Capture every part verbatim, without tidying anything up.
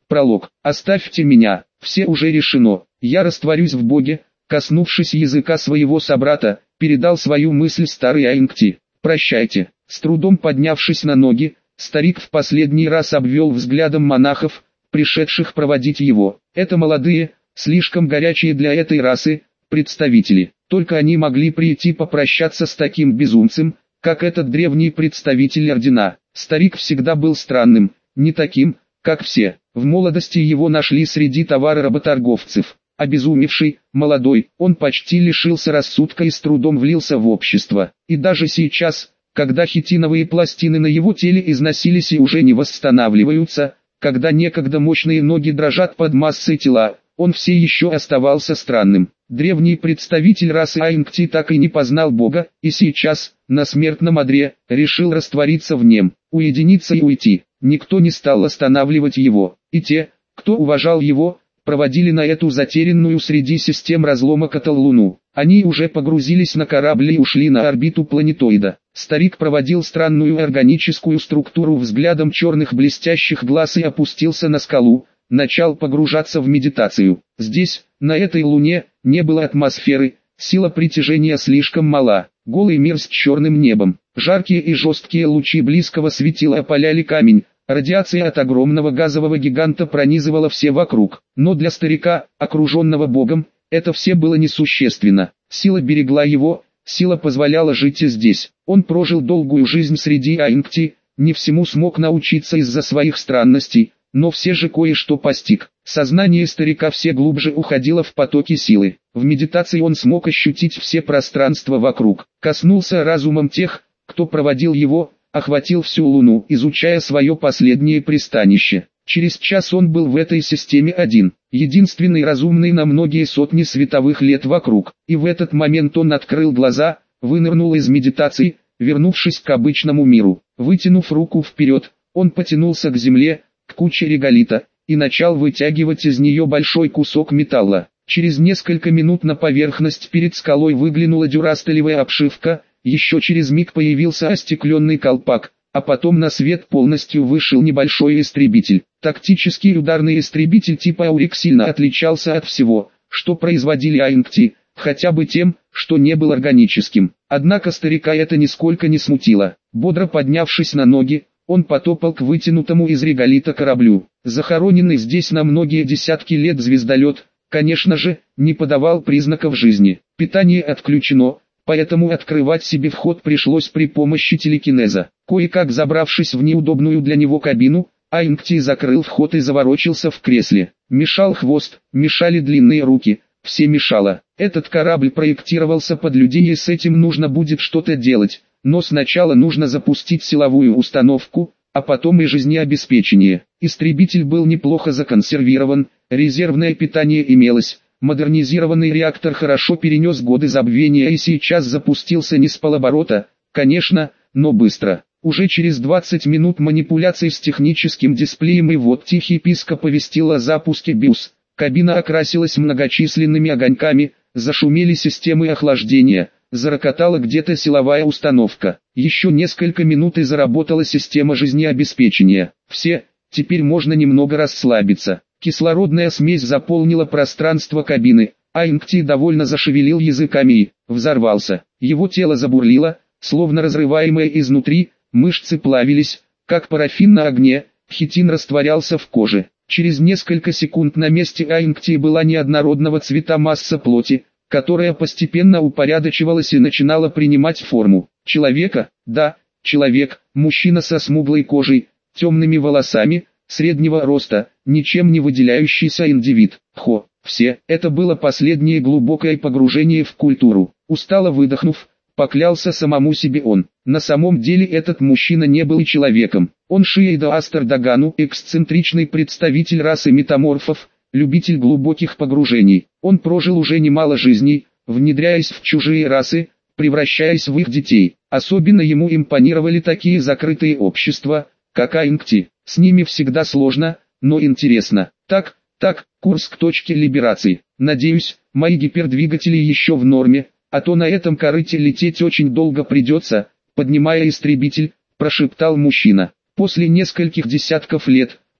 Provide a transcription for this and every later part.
Пролог. «Оставьте меня, все уже решено, я растворюсь в Боге», коснувшись языка своего собрата, передал свою мысль старый Аингти. «Прощайте». С трудом поднявшись на ноги, старик в последний раз обвел взглядом монахов, пришедших проводить его. Это молодые, слишком горячие для этой расы, представители. Только они могли прийти попрощаться с таким безумцем, как этот древний представитель ордена. Старик всегда был странным, не таким, как все. В молодости его нашли среди товароработорговцев. Обезумевший, молодой, он почти лишился рассудка и с трудом влился в общество. И даже сейчас, когда хитиновые пластины на его теле износились и уже не восстанавливаются, когда некогда мощные ноги дрожат под массой тела, он все еще оставался странным. Древний представитель расы Аингти так и не познал Бога, и сейчас, на смертном одре, решил раствориться в нем, уединиться и уйти. Никто не стал останавливать его, и те, кто уважал его, проводили на эту затерянную среди систем разлома Котл Луну. Они уже погрузились на корабль и ушли на орбиту планетоида. Старик проводил странную органическую структуру взглядом черных блестящих глаз и опустился на скалу, начал погружаться в медитацию. Здесь, на этой Луне, не было атмосферы, сила притяжения слишком мала. Голый мир с черным небом, жаркие и жесткие лучи близкого светила опаляли камень. Радиация от огромного газового гиганта пронизывала все вокруг, но для старика, окруженного Богом, это все было несущественно. Сила берегла его, сила позволяла жить и здесь. Он прожил долгую жизнь среди Аингти, не всему смог научиться из-за своих странностей, но все же кое-что постиг. Сознание старика все глубже уходило в потоки силы. В медитации он смог ощутить все пространства вокруг, коснулся разумом тех, кто проводил его, охватил всю Луну, изучая свое последнее пристанище. Через час он был в этой системе один, единственный разумный на многие сотни световых лет вокруг. И в этот момент он открыл глаза, вынырнул из медитации, вернувшись к обычному миру. Вытянув руку вперед, он потянулся к земле, к куче реголита, и начал вытягивать из нее большой кусок металла. Через несколько минут на поверхность перед скалой выглянула дюрастелевая обшивка. Еще через миг появился остекленный колпак, а потом на свет полностью вышел небольшой истребитель. Тактический ударный истребитель типа Аурик сильно отличался от всего, что производили Аингти, хотя бы тем, что не был органическим. Однако старика это нисколько не смутило. Бодро поднявшись на ноги, он потопал к вытянутому из реголита кораблю. Захороненный здесь на многие десятки лет звездолет, конечно же, не подавал признаков жизни. Питание отключено. Поэтому открывать себе вход пришлось при помощи телекинеза. Кое-как забравшись в неудобную для него кабину, Аингти закрыл вход и заворочился в кресле. Мешал хвост, мешали длинные руки, все мешало. Этот корабль проектировался под людей, и с этим нужно будет что-то делать, но сначала нужно запустить силовую установку, а потом и жизнеобеспечение. Истребитель был неплохо законсервирован, резервное питание имелось. Модернизированный реактор хорошо перенес годы забвения и сейчас запустился не с полоборота, конечно, но быстро. Уже через двадцать минут манипуляций с техническим дисплеем и вот тихий писк оповестил о запуске БИОС. Кабина окрасилась многочисленными огоньками, зашумели системы охлаждения, зарокотала где-то силовая установка. Еще несколько минут и заработала система жизнеобеспечения. Все, теперь можно немного расслабиться. Кислородная смесь заполнила пространство кабины, Аингти довольно зашевелил языками и взорвался. Его тело забурлило, словно разрываемое изнутри, мышцы плавились, как парафин на огне, хитин растворялся в коже. Через несколько секунд на месте Аингти была неоднородного цвета масса плоти, которая постепенно упорядочивалась и начинала принимать форму человека. Да, человек, мужчина со смуглой кожей, темными волосами, среднего роста, ничем не выделяющийся индивид. Хо, все, это было последнее глубокое погружение в культуру. Устало выдохнув, поклялся самому себе он. На самом деле этот мужчина не был и человеком. Он Шиэйда Астер Дагану, эксцентричный представитель расы метаморфов, любитель глубоких погружений. Он прожил уже немало жизней, внедряясь в чужие расы, превращаясь в их детей. Особенно ему импонировали такие закрытые общества, как Аингти. С ними всегда сложно, но интересно. Так, так, курс к точке либерации. Надеюсь, мои гипердвигатели еще в норме, а то на этом корыте лететь очень долго придется, поднимая истребитель, прошептал мужчина. После нескольких десятков лет,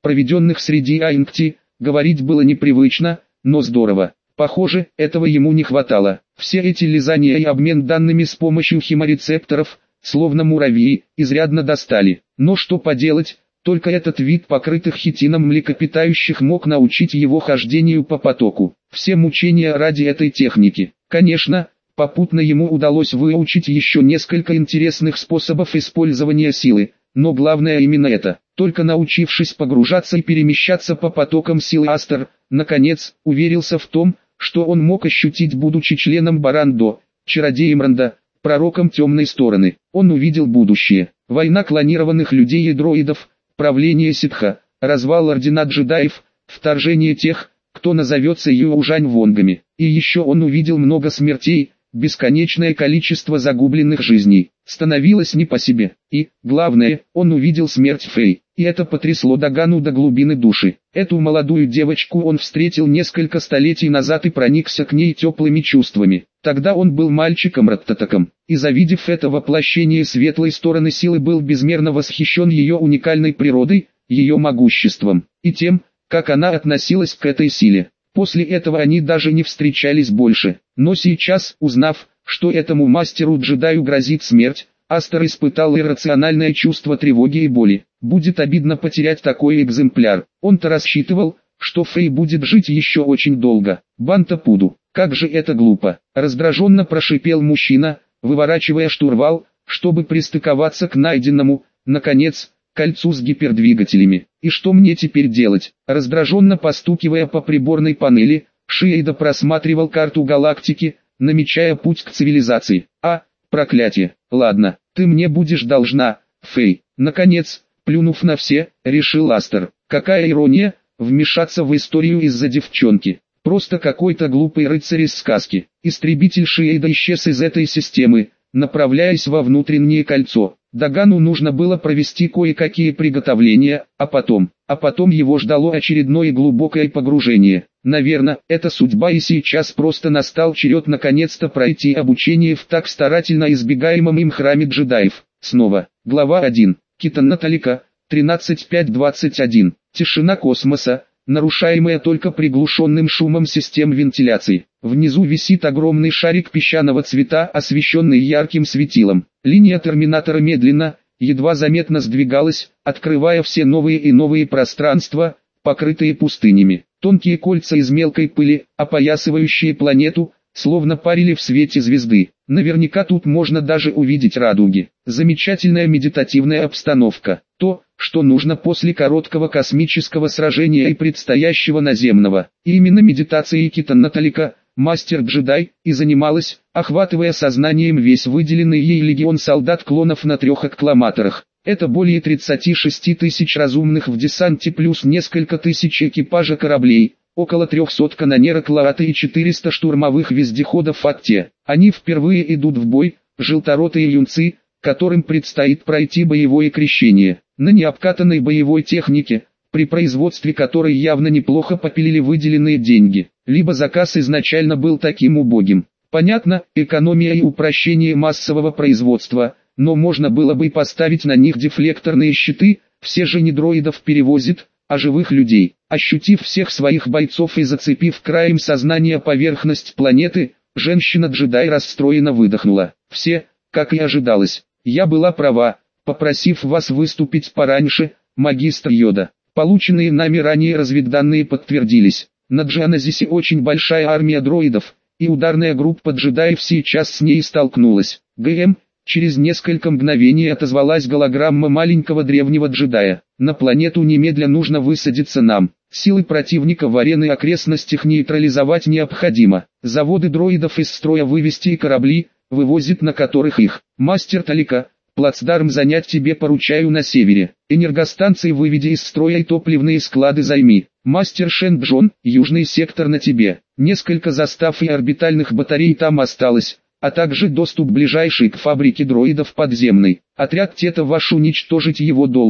проведенных среди Аингти, говорить было непривычно, но здорово. Похоже, этого ему не хватало. Все эти лизания и обмен данными с помощью химорецепторов, словно муравьи, изрядно достали. Но что поделать, только этот вид покрытых хитином млекопитающих мог научить его хождению по потоку. Все мучения ради этой техники. Конечно, попутно ему удалось выучить еще несколько интересных способов использования силы, но главное именно это. Только научившись погружаться и перемещаться по потокам силы, Астер, наконец, уверился в том, что он мог ощутить, будучи членом Барандо, чародеем Ранда, пророком темной стороны. Он увидел будущее. Война клонированных людей и дроидов, правление ситха, развал ордена джедаев, вторжение тех, кто назовется Юэужань-вонгами. И еще он увидел много смертей, бесконечное количество загубленных жизней. Становилось не по себе. И, главное, он увидел смерть Фэй. И это потрясло Дагану до глубины души. Эту молодую девочку он встретил несколько столетий назад и проникся к ней теплыми чувствами. Тогда он был мальчиком-раттатаком. И завидев это воплощение светлой стороны силы, был безмерно восхищен ее уникальной природой, ее могуществом, и тем, как она относилась к этой силе. После этого они даже не встречались больше. Но сейчас, узнав, что этому мастеру-джедаю грозит смерть, Астер испытал иррациональное чувство тревоги и боли. Будет обидно потерять такой экземпляр. Он-то рассчитывал, что Фэй будет жить еще очень долго. Банта Пуду, как же это глупо. Раздраженно прошипел мужчина, выворачивая штурвал, чтобы пристыковаться к найденному, наконец, кольцу с гипердвигателями. И что мне теперь делать? Раздраженно постукивая по приборной панели, Шиэйда просматривал карту галактики, намечая путь к цивилизации. А, проклятие, ладно, ты мне будешь должна, Фэй. Наконец, плюнув на все, решил Астер. Какая ирония, вмешаться в историю из-за девчонки. Просто какой-то глупый рыцарь из сказки. Истребитель Шиэйда исчез из этой системы, направляясь во внутреннее кольцо. Дагану нужно было провести кое-какие приготовления, а потом, а потом его ждало очередное глубокое погружение. Наверное, это судьба, и сейчас просто настал черед наконец-то пройти обучение в так старательно избегаемом им храме джедаев. Снова. Глава один. Китана Талика, тринадцать пять двадцать один. Тишина космоса, нарушаемая только приглушенным шумом систем вентиляции. Внизу висит огромный шарик песчаного цвета, освещенный ярким светилом. Линия терминатора медленно, едва заметно сдвигалась, открывая все новые и новые пространства, покрытые пустынями. Тонкие кольца из мелкой пыли, опоясывающие планету, словно парили в свете звезды. Наверняка тут можно даже увидеть радуги. Замечательная медитативная обстановка. То, что нужно после короткого космического сражения и предстоящего наземного. И именно медитацией Китана Талика, мастер-джедай, и занималась, охватывая сознанием весь выделенный ей легион солдат-клонов на трех аккламаторах. Это более тридцати шести тысяч разумных в десанте плюс несколько тысяч экипажа кораблей, около трехсот канонерок Лаата и четыреста штурмовых вездеходов Атте. Они впервые идут в бой, желторотые юнцы, которым предстоит пройти боевое крещение. На необкатанной боевой технике, при производстве которой явно неплохо попилили выделенные деньги. Либо заказ изначально был таким убогим. Понятно, экономия и упрощение массового производства, но можно было бы поставить на них дефлекторные щиты, все же не дроидов перевозит, а живых людей. Ощутив всех своих бойцов и зацепив краем сознания поверхность планеты, женщина-джедай расстроенно выдохнула. Все, как и ожидалось. Я была права, попросив вас выступить пораньше, магистр Йода. Полученные нами ранее разведданные подтвердились. На Джианазисе очень большая армия дроидов, и ударная группа джедаев сейчас с ней столкнулась. ГМ, через несколько мгновений отозвалась голограмма маленького древнего джедая. На планету немедля нужно высадиться нам. Силы противника в арены окрестностях нейтрализовать необходимо. Заводы дроидов из строя вывести и корабли, вывозит на которых их. Мастер Талика, плацдарм занять тебе поручаю на севере. Энергостанции выведи из строя и топливные склады займи. Мастер Шен Джон, южный сектор на тебе. Несколько застав и орбитальных батарей там осталось, а также доступ ближайший к фабрике дроидов подземный. Отряд Тета ваш уничтожить его должен.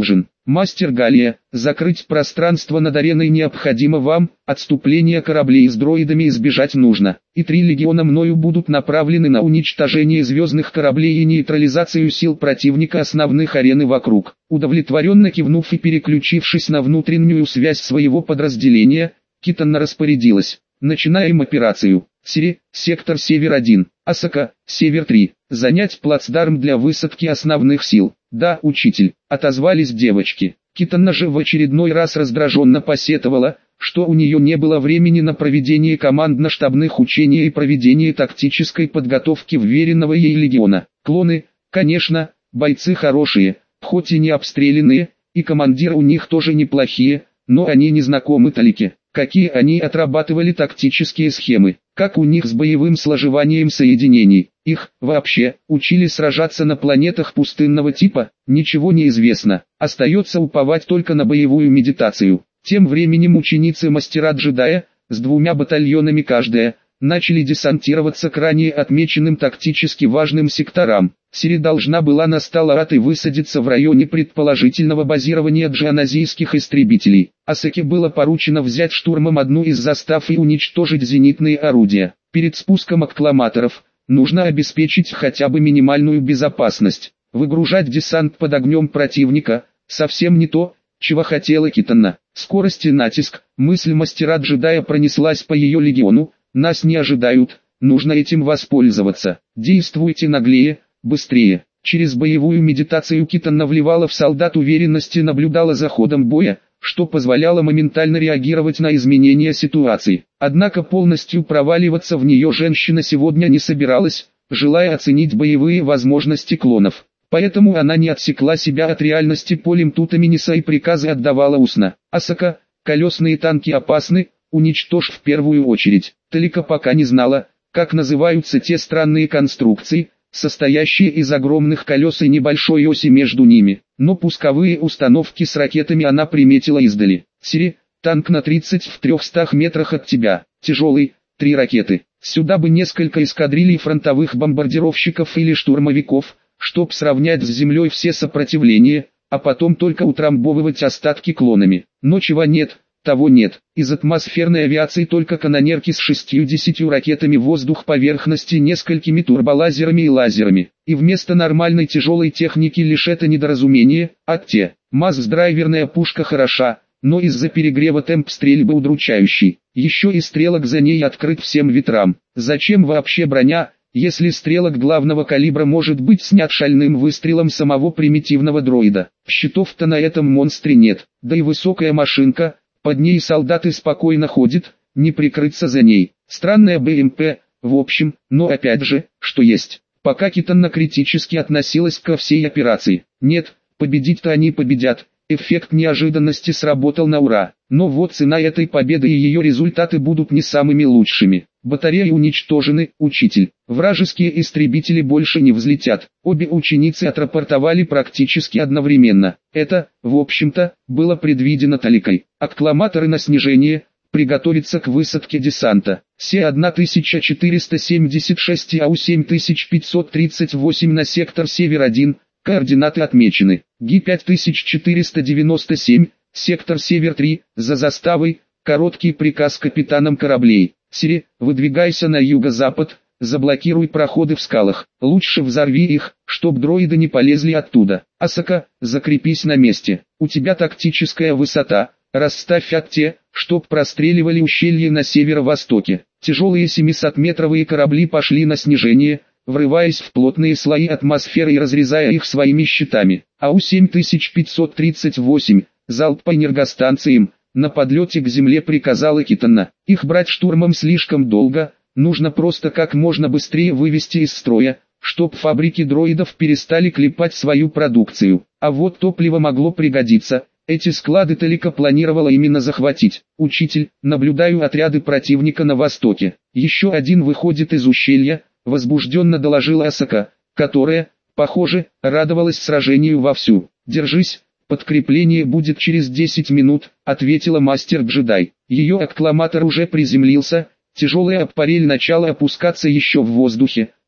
Мастер Галия, закрыть пространство над ареной необходимо вам, отступление кораблей с дроидами избежать нужно. И три легиона мною будут направлены на уничтожение звездных кораблей и нейтрализацию сил противника основных арены вокруг. Удовлетворенно кивнув и переключившись на внутреннюю связь своего подразделения, Китана распорядилась. Начинаем операцию. Сири, сектор Север один, Асака, Север три. Занять плацдарм для высадки основных сил. Да, учитель, отозвались девочки. Китана же в очередной раз раздраженно посетовала, что у нее не было времени на проведение командно-штабных учений и проведение тактической подготовки вверенного ей легиона. Клоны, конечно, бойцы хорошие, хоть и не обстрелянные, и командиры у них тоже неплохие, но они не знакомы талике. Какие они отрабатывали тактические схемы, как у них с боевым сложиванием соединений. Их, вообще, учили сражаться на планетах пустынного типа, ничего не известно. Остается уповать только на боевую медитацию. Тем временем ученицы мастера-джедая, с двумя батальонами каждая, начали десантироваться к ранее отмеченным тактически важным секторам. Сири должна была на Сталарат и высадиться в районе предположительного базирования джианазийских истребителей. Асаке было поручено взять штурмом одну из застав и уничтожить зенитные орудия. Перед спуском аккламаторов нужно обеспечить хотя бы минимальную безопасность. Выгружать десант под огнем противника – совсем не то, чего хотела Китана. Скорость и натиск, мысль мастера-джедая пронеслась по ее легиону. Нас не ожидают, нужно этим воспользоваться. Действуйте наглее, быстрее. Через боевую медитацию Китана вливала в солдат уверенность и наблюдала за ходом боя, что позволяло моментально реагировать на изменения ситуации. Однако полностью проваливаться в нее женщина сегодня не собиралась, желая оценить боевые возможности клонов. Поэтому она не отсекла себя от реальности полем Тутаминиса и приказы отдавала устно. Асака, колесные танки опасны, уничтожь в первую очередь. Талика пока не знала, как называются те странные конструкции, состоящие из огромных колес и небольшой оси между ними, но пусковые установки с ракетами она приметила издали. Сири, танк на тридцать в трехстах метрах от тебя, тяжелый, три ракеты. Сюда бы несколько эскадрилей фронтовых бомбардировщиков или штурмовиков, чтоб сравнять с землей все сопротивления, а потом только утрамбовывать остатки клонами. Но чего нет, того нет. Из атмосферной авиации только канонерки с шестьюдесятью ракетами в воздух поверхности, несколькими турболазерами и лазерами. И вместо нормальной тяжелой техники лишь это недоразумение, а те. МАЗ-драйверная пушка хороша, но из-за перегрева темп стрельбы удручающий. Еще и стрелок за ней открыт всем ветрам. Зачем вообще броня, если стрелок главного калибра может быть снят шальным выстрелом самого примитивного дроида? Щитов-то на этом монстре нет, да и высокая машинка. Под ней солдаты спокойно ходят, не прикрыться за ней. Странная БМП, в общем, но опять же, что есть. Пока Китана критически относилась ко всей операции. Нет, победить-то они победят. Эффект неожиданности сработал на ура. Но вот цена этой победы и ее результаты будут не самыми лучшими. Батареи уничтожены, учитель. Вражеские истребители больше не взлетят. Обе ученицы отрапортовали практически одновременно. Это, в общем-то, было предвидено Таликой. Аккламаторы на снижение, приготовиться к высадке десанта. Се тысяча четыреста семьдесят шесть и АУ семь тысяч пятьсот тридцать восемь на сектор Север один, координаты отмечены. Ги пять тысяч четыреста девяносто семь, сектор Север три, за заставой, короткий приказ капитанам кораблей. Сири, выдвигайся на юго-запад, заблокируй проходы в скалах, лучше взорви их, чтоб дроиды не полезли оттуда. Асака, закрепись на месте, у тебя тактическая высота, расставь атте, чтоб простреливали ущелье на северо-востоке. Тяжелые семисотметровые корабли пошли на снижение, врываясь в плотные слои атмосферы и разрезая их своими щитами. АУ семь тысяч пятьсот тридцать восемь, залп по энергостанциям. На подлете к земле приказала Китана. Их брать штурмом слишком долго, нужно просто как можно быстрее вывести из строя, чтоб фабрики дроидов перестали клепать свою продукцию. А вот топливо могло пригодиться, эти склады Талика планировала именно захватить. Учитель, наблюдаю отряды противника на востоке. Еще один выходит из ущелья, возбужденно доложила Асака, которая, похоже, радовалась сражению вовсю. Держись. «Подкрепление будет через десять минут», — ответила мастер-джедай. Ее аккламатор уже приземлился, тяжелая аппарель начала опускаться еще в воздухе,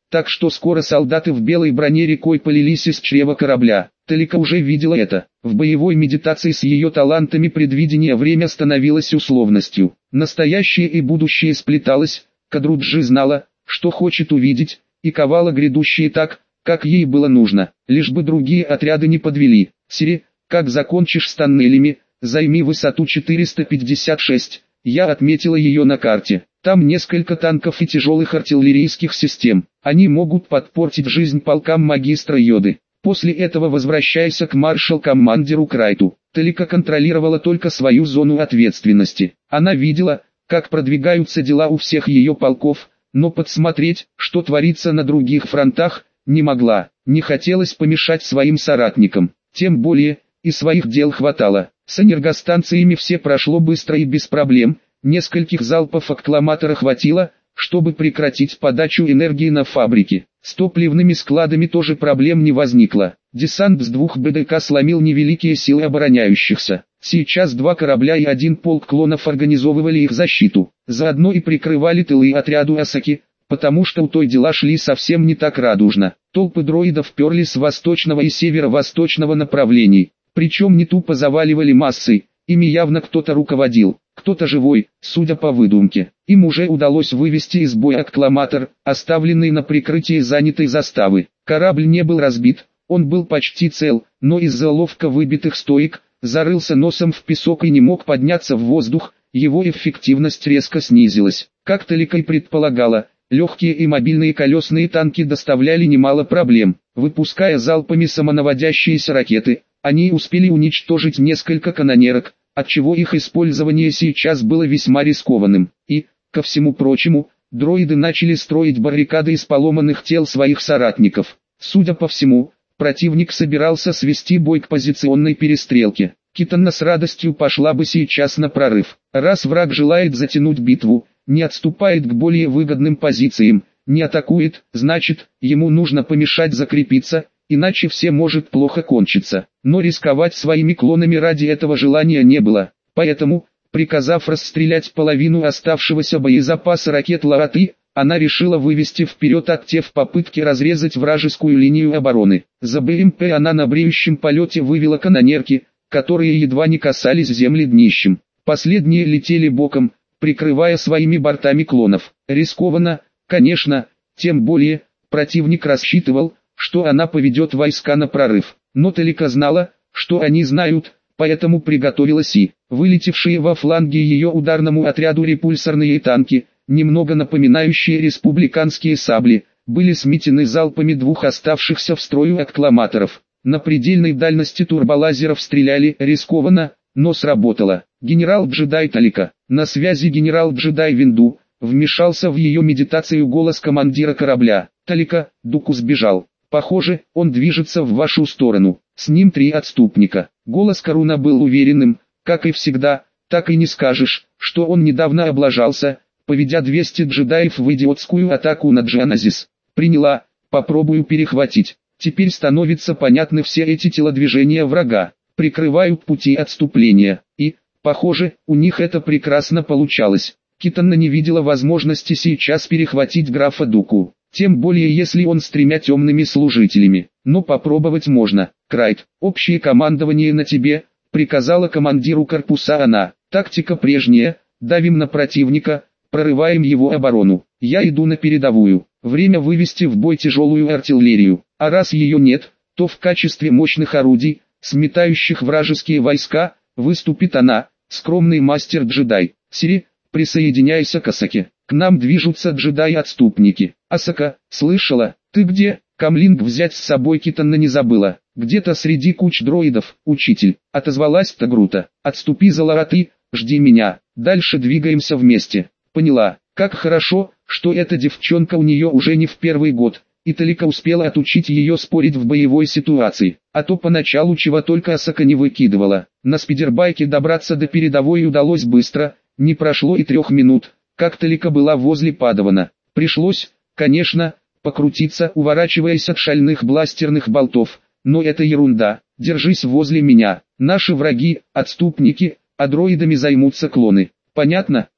так что скоро солдаты в белой броне рекой полились из чрева корабля. Талика уже видела это. В боевой медитации с ее талантами предвидения время становилось условностью. Настоящее и будущее сплеталось, Кадруджи знала, что хочет увидеть, и ковала грядущее так, как ей было нужно, лишь бы другие отряды не подвели. Сири, как закончишь с тоннелями, займи высоту четыреста пятьдесят шесть, я отметила ее на карте. Там несколько танков и тяжелых артиллерийских систем, они могут подпортить жизнь полкам магистра Йоды. После этого возвращайся к маршал-командиру Крайту. Талика контролировала только свою зону ответственности. Она видела, как продвигаются дела у всех ее полков, но подсмотреть, что творится на других фронтах, не могла. Не хотелось помешать своим соратникам, тем более, и своих дел хватало. С энергостанциями все прошло быстро и без проблем, нескольких залпов аккламатора хватило, чтобы прекратить подачу энергии на фабрике. С топливными складами тоже проблем не возникло. Десант с двух БДК сломил невеликие силы обороняющихся. Сейчас два корабля и один полк клонов организовывали их защиту. Заодно и прикрывали тылы отряду Асаки, потому что у той дела шли совсем не так радужно. Толпы дроидов перли с восточного и северо-восточного направлений. Причем не тупо заваливали массой, ими явно кто-то руководил. Кто-то живой, судя по выдумке. Им уже удалось вывести из боя аккламатор, оставленный на прикрытии занятой заставы. Корабль не был разбит, он был почти цел, но из-за ловко выбитых стоек, зарылся носом в песок и не мог подняться в воздух, его эффективность резко снизилась. Как Талика и предполагала, легкие и мобильные колесные танки доставляли немало проблем. Выпуская залпами самонаводящиеся ракеты, они успели уничтожить несколько канонерок, отчего их использование сейчас было весьма рискованным. И, ко всему прочему, дроиды начали строить баррикады из поломанных тел своих соратников. Судя по всему, противник собирался свести бой к позиционной перестрелке. Китанна с радостью пошла бы сейчас на прорыв. Раз враг желает затянуть битву, не отступает к более выгодным позициям, не атакует, значит, ему нужно помешать закрепиться, иначе все может плохо кончиться. Но рисковать своими клонами ради этого желания не было, поэтому, приказав расстрелять половину оставшегося боезапаса ракет Лараты, она решила вывести вперед Акте в попытке разрезать вражескую линию обороны. За БМП она на бреющем полете вывела канонерки, которые едва не касались земли днищем. Последние летели боком, прикрывая своими бортами клонов. Рискованно, конечно, тем более, противник рассчитывал, что она поведет войска на прорыв. Но Талика знала, что они знают, поэтому приготовилась и, вылетевшие во фланге ее ударному отряду репульсорные танки, немного напоминающие республиканские сабли, были сметены залпами двух оставшихся в строю аккламаторов. На предельной дальности турболазеров стреляли рискованно, но сработало. Генерал-джедай Талика, на связи генерал-джедай Винду, вмешался в ее медитацию голос командира корабля. Талика, Дуку сбежал. Похоже, он движется в вашу сторону. С ним три отступника. Голос Каруна был уверенным, как и всегда, так и не скажешь, что он недавно облажался, поведя двести джедаев в идиотскую атаку на Джаназис. Приняла, попробую перехватить. Теперь становятся понятны все эти телодвижения врага, прикрывают пути отступления, и, похоже, у них это прекрасно получалось. Китанна не видела возможности сейчас перехватить графа Дуку, тем более если он с тремя темными служителями, но попробовать можно. Крайт, общее командование на тебе, приказала командиру корпуса она. Тактика прежняя, давим на противника, прорываем его оборону. Я иду на передовую, время вывести в бой тяжелую артиллерию, а раз ее нет, то в качестве мощных орудий, сметающих вражеские войска, выступит она, скромный мастер-джедай. Сири, присоединяйся к Асаке, к нам движутся джедаи-отступники. Асака, слышала, ты где? Камлинг взять с собой Китанна не забыла, где-то среди куч дроидов, учитель, отозвалась Тагрута. Отступи за Лараты, жди меня, дальше двигаемся вместе. Поняла, как хорошо, что эта девчонка у нее уже не в первый год, и Талика успела отучить ее спорить в боевой ситуации, а то поначалу чего только Асака не выкидывала. На спидербайке добраться до передовой удалось быстро, не прошло и трех минут, как Талика была возле Падавана. Пришлось, конечно, покрутиться, уворачиваясь от шальных бластерных болтов, но это ерунда, держись возле меня, наши враги, отступники, а дроидами займутся клоны. Понятно?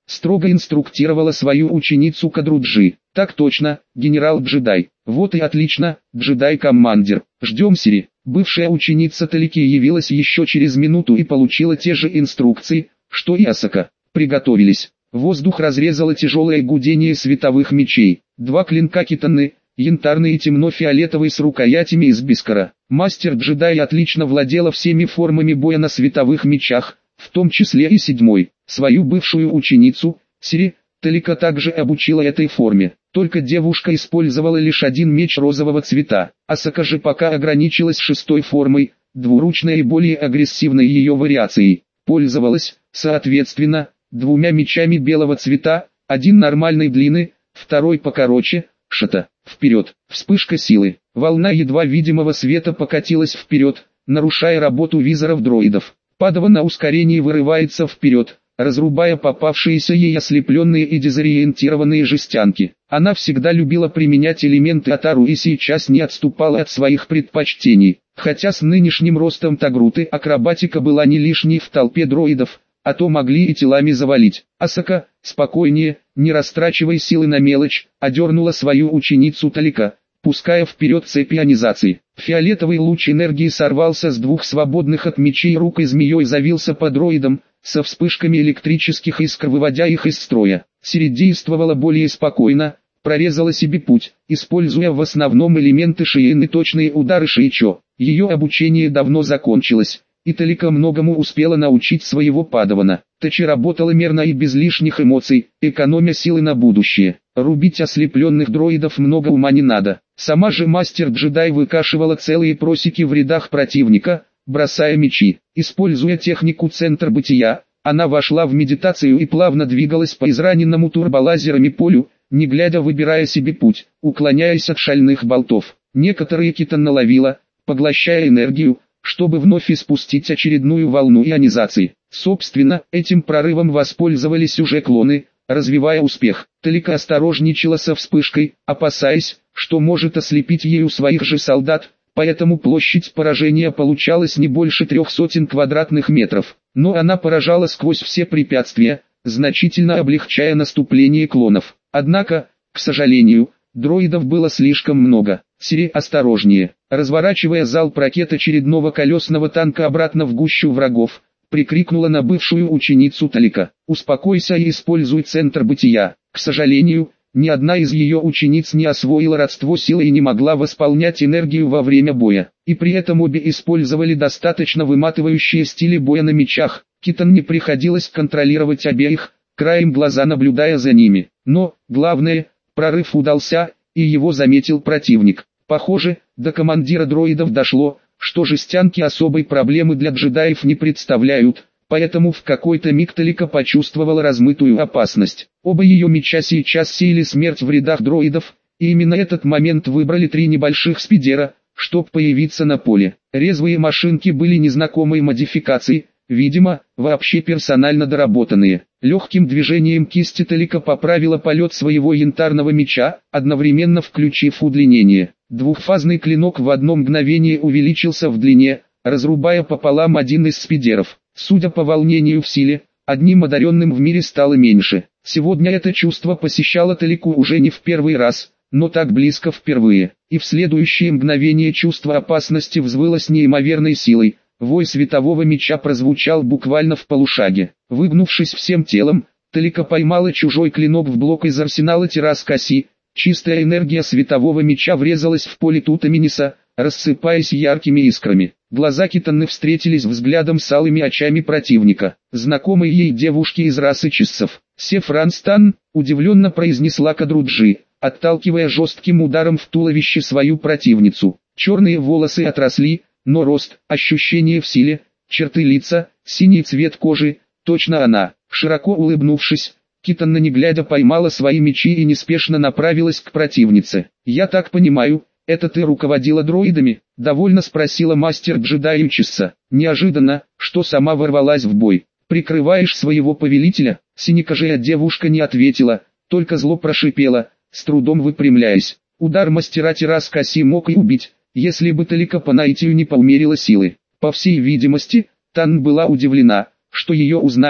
строго инструктировала свою ученицу Кадруджи. Так точно, генерал-джедай. Вот и отлично, джедай-командир. Ждем Сири. Бывшая ученица Талики явилась еще через минуту и получила те же инструкции, что и Асака. Приготовились. Воздух разрезало тяжелое гудение световых мечей. Два клинка китаны, янтарный и темно-фиолетовый с рукоятями из бискара. Мастер-джедай отлично владела всеми формами боя на световых мечах, в том числе и седьмой. Свою бывшую ученицу, Сири, Талика также обучила этой форме. Только девушка использовала лишь один меч розового цвета. Асака же пока ограничилась шестой формой, двуручной и более агрессивной ее вариацией. Пользовалась, соответственно, двумя мечами белого цвета, один нормальной длины, второй покороче, шата. Вперед, вспышка силы. Волна едва видимого света покатилась вперед, нарушая работу визоров дроидов. Падава на ускорении вырывается вперед, разрубая попавшиеся ей ослепленные и дезориентированные жестянки. Она всегда любила применять элементы Атару и сейчас не отступала от своих предпочтений. Хотя с нынешним ростом Тагруты акробатика была не лишней в толпе дроидов, а то могли и телами завалить. Асака, спокойнее, не растрачивай силы на мелочь, одернула свою ученицу Талика, пуская вперед цепь ионизации. Фиолетовый луч энергии сорвался с двух свободных от мечей рук и змеей завился по дроидам, со вспышками электрических искр выводя их из строя. Сири действовала более спокойно, прорезала себе путь, используя в основном элементы шиин и точные удары шиичо. Ее обучение давно закончилось, и Талика многому успела научить своего падавана. Тачи работала мерно и без лишних эмоций, экономя силы на будущее. Рубить ослепленных дроидов много ума не надо. Сама же мастер-джедай выкашивала целые просеки в рядах противника, бросая мечи. Используя технику центр бытия, она вошла в медитацию и плавно двигалась по израненному турболазерами полю, не глядя выбирая себе путь, уклоняясь от шальных болтов. Некоторые китана ловила, поглощая энергию, чтобы вновь испустить очередную волну ионизации. Собственно, этим прорывом воспользовались уже клоны, развивая успех. Талика осторожничала со вспышкой, опасаясь, что может ослепить ею своих же солдат, поэтому площадь поражения получалась не больше трех сотен квадратных метров. Но она поражала сквозь все препятствия, значительно облегчая наступление клонов. Однако, к сожалению, дроидов было слишком много. Сири, осторожнее. Разворачивая залп ракет очередного колесного танка обратно в гущу врагов, прикрикнула на бывшую ученицу Талика. «Успокойся и используй центр бытия». К сожалению, ни одна из ее учениц не освоила родство силы и не могла восполнять энергию во время боя. И при этом обе использовали достаточно выматывающие стили боя на мечах. Китан не приходилось контролировать обеих, краем глаза наблюдая за ними. Но, главное, прорыв удался, и его заметил противник. Похоже, до командира дроидов дошло, что жестянки особой проблемы для джедаев не представляют, поэтому в какой-то миг Талика почувствовала размытую опасность. Оба ее меча сейчас сеяли смерть в рядах дроидов, и именно этот момент выбрали три небольших спидера, чтобы появиться на поле. Резвые машинки были незнакомой модификацией, видимо, вообще персонально доработанные. Легким движением кисти Талика поправила полет своего янтарного меча, одновременно включив удлинение. Двухфазный клинок в одно мгновение увеличился в длине, разрубая пополам один из спидеров. Судя по волнению в силе, одним одаренным в мире стало меньше. Сегодня это чувство посещало Талику уже не в первый раз, но так близко впервые. И в следующее мгновение чувство опасности взвыло с неимоверной силой. Вой светового меча прозвучал буквально в полушаге. Выгнувшись всем телом, Талика поймала чужой клинок в блок из арсенала Терраскаси. Чистая энергия светового меча врезалась в поле Тутаминиса, рассыпаясь яркими искрами. Глаза Китаны встретились взглядом с алыми очами противника. Знакомой ей девушки из расы чиссов. «Сефранстан», удивленно произнесла Кадруджи, отталкивая жестким ударом в туловище свою противницу. Черные волосы отросли, но рост, ощущение в силе, черты лица, синий цвет кожи, точно она. Широко улыбнувшись, Китана не глядя поймала свои мечи и неспешно направилась к противнице. «Я так понимаю, это ты руководила дроидами?» — довольно спросила мастер-джедай Чисса. Неожиданно, что сама ворвалась в бой. «Прикрываешь своего повелителя?» Синекожая девушка не ответила, только зло прошипела, с трудом выпрямляясь. Удар мастера Терраскаси мог и убить, если бы Талика по наитию не поумерила силы. По всей видимости, Тан была удивлена, что ее узнали,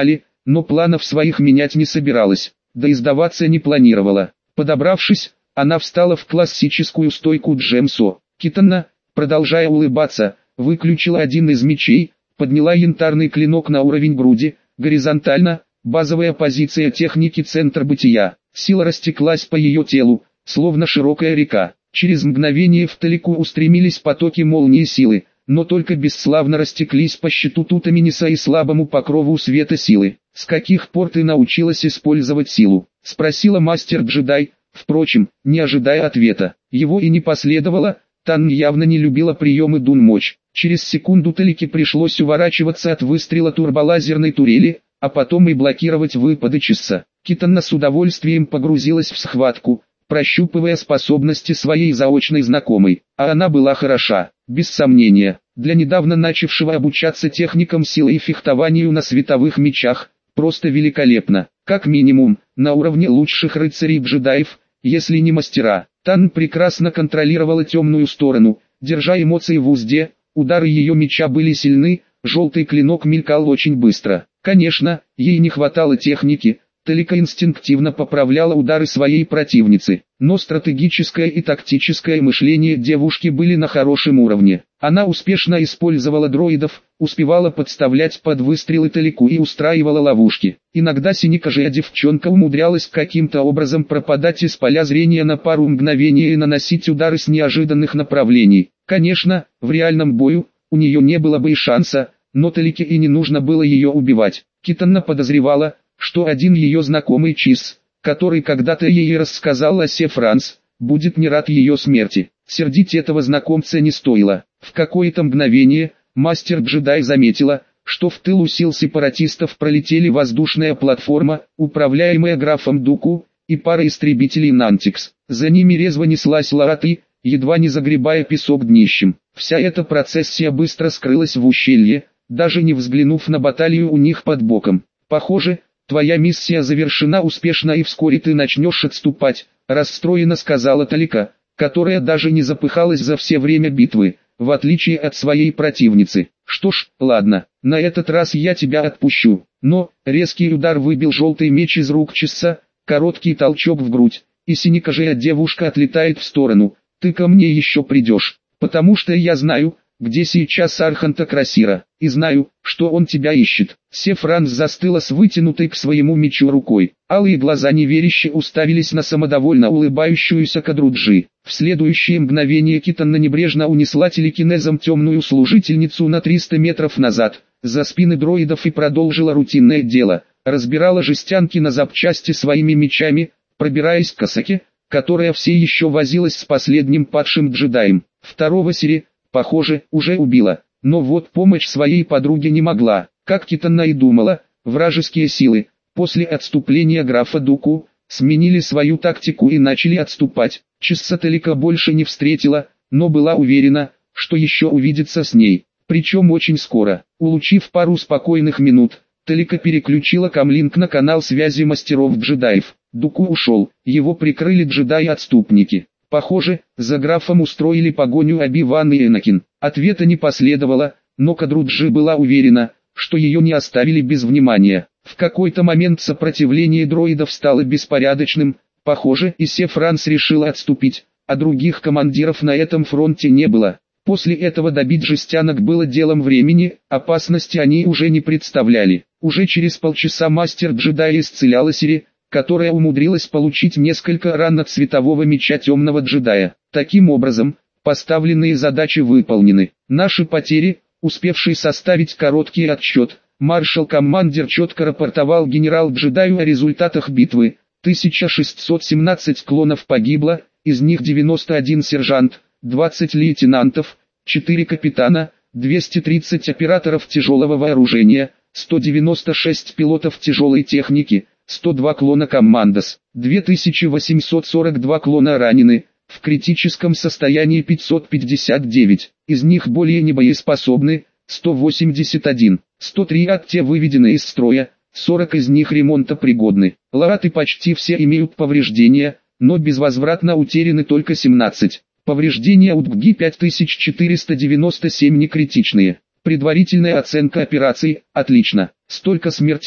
но планов своих менять не собиралась, да и сдаваться не планировала. Подобравшись, она встала в классическую стойку Джемсо. Китана, продолжая улыбаться, выключила один из мечей, подняла янтарный клинок на уровень груди, горизонтально, базовая позиция техники центр бытия. Сила растеклась по ее телу, словно широкая река. Через мгновение в Талику устремились потоки молнии силы, но только бесславно растеклись по щиту Тутаминиса и слабому покрову света силы. «С каких пор ты научилась использовать силу?» — спросила мастер-джедай, впрочем, не ожидая ответа. Его и не последовало. Тан явно не любила приемы Дун-мочь. Через секунду Талике пришлось уворачиваться от выстрела турболазерной турели, а потом и блокировать выпады Чисса. Китана с удовольствием погрузилась в схватку, прощупывая способности своей заочной знакомой, а она была хороша, без сомнения. Для недавно начавшего обучаться техникам силы и фехтованию на световых мечах, просто великолепно, как минимум, на уровне лучших рыцарей-джедаев, если не мастера. Тан прекрасно контролировала темную сторону, держа эмоции в узде, удары ее меча были сильны, желтый клинок мелькал очень быстро. Конечно, ей не хватало техники, Талика инстинктивно поправляла удары своей противницы, но стратегическое и тактическое мышление девушки были на хорошем уровне. Она успешно использовала дроидов, успевала подставлять под выстрелы Талику и устраивала ловушки. Иногда синекожая девчонка умудрялась каким-то образом пропадать из поля зрения на пару мгновений и наносить удары с неожиданных направлений. Конечно, в реальном бою у нее не было бы и шанса, но Талике и не нужно было ее убивать. Китана подозревала, что один ее знакомый Чис, который когда-то ей рассказал о Се Франс, будет не рад ее смерти. Сердить этого знакомца не стоило. В какое-то мгновение, мастер-джедай заметила, что в тылу сил сепаратистов пролетели воздушная платформа, управляемая графом Дуку, и пара истребителей Нантикс. За ними резво неслась Лараты, едва не загребая песок днищем. Вся эта процессия быстро скрылась в ущелье, даже не взглянув на баталию у них под боком. «Похоже, твоя миссия завершена успешно и вскоре ты начнешь отступать», — расстроенно сказала Талика, которая даже не запыхалась за все время битвы, в отличие от своей противницы. «Что ж, ладно, на этот раз я тебя отпущу». Но резкий удар выбил желтый меч из рук Чисса, короткий толчок в грудь, и синекожая девушка отлетает в сторону. «Ты ко мне еще придешь, потому что я знаю, где сейчас Арханта Красира, и знаю, что он тебя ищет». Се Франс застыла с вытянутой к своему мечу рукой. Алые глаза неверяще уставились на самодовольно улыбающуюся Кадруджи. В следующее мгновение Китана небрежно унесла телекинезом темную служительницу на триста метров назад, за спины дроидов и продолжила рутинное дело. Разбирала жестянки на запчасти своими мечами, пробираясь к Асаке, которая все еще возилась с последним падшим джедаем. Второго Сири, похоже, уже убила, но вот помочь своей подруге не могла. Как Китана и думала, вражеские силы, после отступления графа Дуку, сменили свою тактику и начали отступать. Чисса Талика больше не встретила, но была уверена, что еще увидится с ней, причем очень скоро. Улучив пару спокойных минут, Талика переключила камлинг на канал связи мастеров-джедаев. Дуку ушел, его прикрыли джедаи-отступники. Похоже, за графом устроили погоню Оби-Ван и Энакин. Ответа не последовало, но Кадруджи была уверена, что ее не оставили без внимания. В какой-то момент сопротивление дроидов стало беспорядочным. Похоже, и Се Франс решила отступить, а других командиров на этом фронте не было. После этого добить жестянок было делом времени, опасности они уже не представляли. Уже через полчаса мастер-джедай исцеляла Сири, которая умудрилась получить несколько ран от светового меча темного джедая. Таким образом, поставленные задачи выполнены. Наши потери, успевший составить короткий отчет, маршал-командир четко рапортовал генерал-джедаю о результатах битвы. тысяча шестьсот семнадцать клонов погибло, из них девяносто один сержант, двадцать лейтенантов, четыре капитана, двести тридцать операторов тяжелого вооружения, сто девяносто шесть пилотов тяжелой техники, сто два клона командос, две тысячи восемьсот сорок два клона ранены, в критическом состоянии пятьсот пятьдесят девять, из них более небоеспособны, сто восемьдесят один, сто три АТ выведены из строя, сорок из них ремонтопригодны. Лараты почти все имеют повреждения, но безвозвратно утеряны только семнадцать. Повреждения у ДГИ пять тысяч четыреста девяносто семь не критичные. Предварительная оценка операции – отлично. Столько смертей,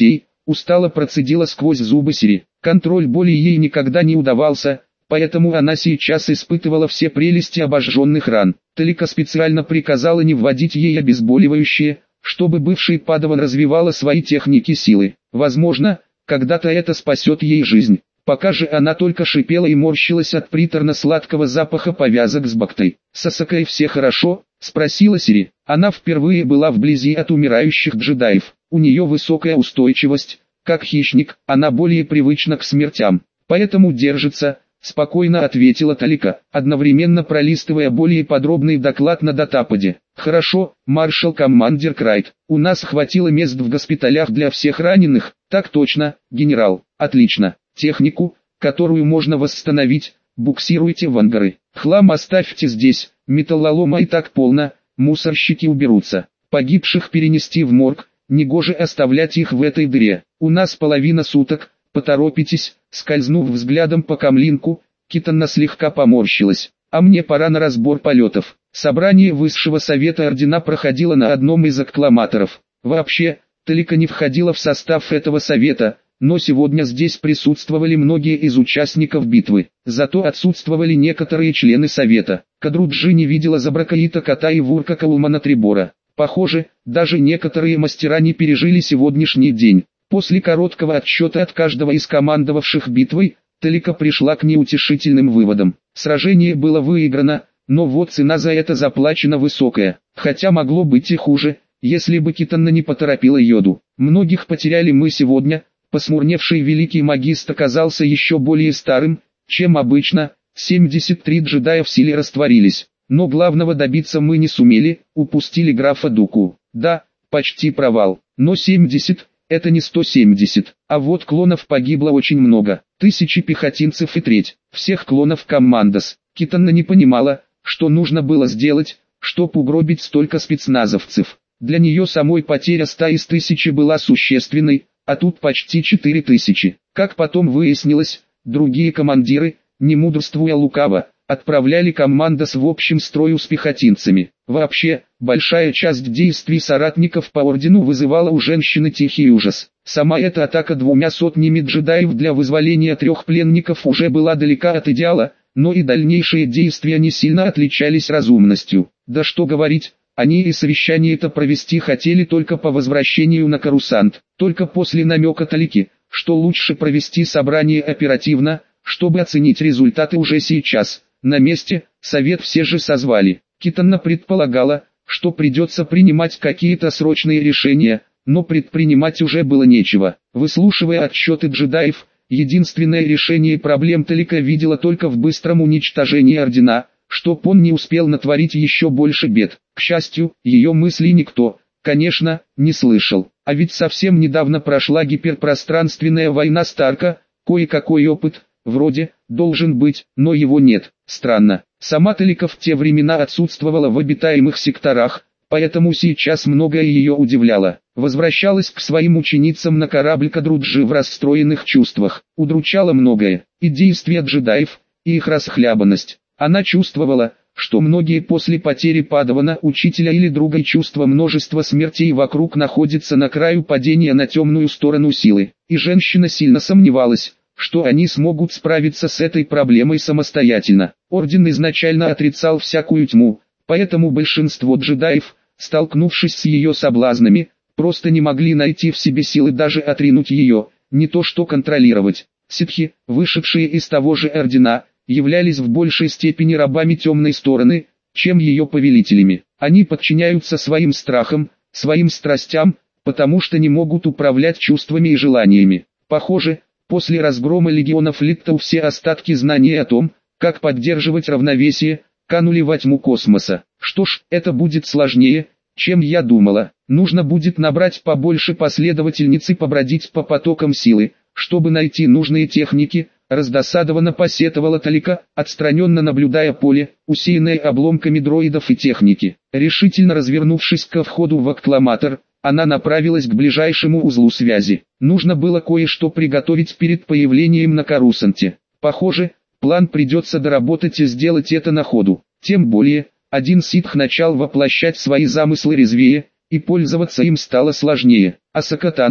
устало процедила сквозь зубы Сири. Контроль боли ей никогда не удавался, поэтому она сейчас испытывала все прелести обожженных ран. Талика специально приказала не вводить ей обезболивающее, чтобы бывший падаван развивала свои техники силы. Возможно, когда-то это спасет ей жизнь. Пока же она только шипела и морщилась от приторно-сладкого запаха повязок с бактой. «С Асакой все хорошо?» – спросила Сири. Она впервые была вблизи от умирающих джедаев. У нее высокая устойчивость, как хищник, она более привычна к смертям, поэтому держится, спокойно ответила Талика, одновременно пролистывая более подробный доклад на датападе. «Хорошо, маршал-командир Крайт, у нас хватило мест в госпиталях для всех раненых?» «Так точно, генерал, отлично. Технику, которую можно восстановить, буксируйте в ангары. Хлам оставьте здесь, металлолома и так полно, мусорщики уберутся. Погибших перенести в морг, негоже оставлять их в этой дыре. У нас половина суток, поторопитесь». Скользнув взглядом по камлинку, Китанна слегка поморщилась. «А мне пора на разбор полетов». Собрание Высшего Совета Ордена проходило на одном из аккламаторов. Вообще, Талика не входила в состав этого совета, но сегодня здесь присутствовали многие из участников битвы. Зато отсутствовали некоторые члены совета. Кадруджи не видела Забракаита Кота и Вурка Каулмана Трибора. Похоже, даже некоторые мастера не пережили сегодняшний день. После короткого отсчета от каждого из командовавших битвой, Талика пришла к неутешительным выводам. Сражение было выиграно, но вот цена за это заплачена высокая. Хотя могло быть и хуже, если бы Китанна не поторопила Йоду. Многих потеряли мы сегодня. Посмурневший великий магист оказался еще более старым, чем обычно. семьдесят три джедая в силе растворились. Но главного добиться мы не сумели, упустили графа Дуку. Да, почти провал. Но семьдесят... это не сто семьдесят, а вот клонов погибло очень много, тысячи пехотинцев и треть, всех клонов командос. Китанна не понимала, что нужно было сделать, чтобы угробить столько спецназовцев. Для нее самой потеря ста из тысячи была существенной, а тут почти четыре тысячи. Как потом выяснилось, другие командиры, не мудрствуя лукаво, отправляли командос в общем строю с пехотинцами. Вообще, большая часть действий соратников по ордену вызывала у женщины тихий ужас. Сама эта атака двумя сотнями джедаев для вызволения трех пленников уже была далека от идеала, но и дальнейшие действия не сильно отличались разумностью. Да что говорить, они и совещание-то провести хотели только по возвращению на Корусант, только после намека Талики, что лучше провести собрание оперативно, чтобы оценить результаты уже сейчас. На месте, совет все же созвали. Китанна предполагала, что придется принимать какие-то срочные решения, но предпринимать уже было нечего. Выслушивая отчеты джедаев, единственное решение проблем Талика видела только в быстром уничтожении ордена, чтоб он не успел натворить еще больше бед. К счастью, ее мысли никто, конечно, не слышал. А ведь совсем недавно прошла гиперпространственная война Старка, кое-какой опыт, вроде, должен быть, но его нет. Странно, сама Талика в те времена отсутствовала в обитаемых секторах, поэтому сейчас многое ее удивляло. Возвращалась к своим ученицам на корабль Кадруджи в расстроенных чувствах. Удручало многое, и действия джедаев, и их расхлябанность. Она чувствовала, что многие после потери падавана, учителя или друга и чувства множества смертей вокруг находятся на краю падения на темную сторону силы. И женщина сильно сомневалась, что они смогут справиться с этой проблемой самостоятельно. Орден изначально отрицал всякую тьму, поэтому большинство джедаев, столкнувшись с ее соблазнами, просто не могли найти в себе силы даже отринуть ее, не то что контролировать. Ситхи, вышедшие из того же ордена, являлись в большей степени рабами темной стороны, чем ее повелителями. Они подчиняются своим страхам, своим страстям, потому что не могут управлять чувствами и желаниями. Похоже, после разгрома легионов Литтау все остатки знаний о том, как поддерживать равновесие, канули во тьму космоса. Что ж, это будет сложнее, чем я думала. Нужно будет набрать побольше последовательниц и побродить по потокам силы, чтобы найти нужные техники. Раздосадованно посетовала Талика, отстраненно наблюдая поле, усеянное обломками дроидов и техники. Решительно развернувшись ко входу в аккламатор, она направилась к ближайшему узлу связи. Нужно было кое-что приготовить перед появлением на Корусанте. Похоже, план придется доработать и сделать это на ходу. Тем более, один ситх начал воплощать свои замыслы резвее, и пользоваться им стало сложнее. Асака Тана,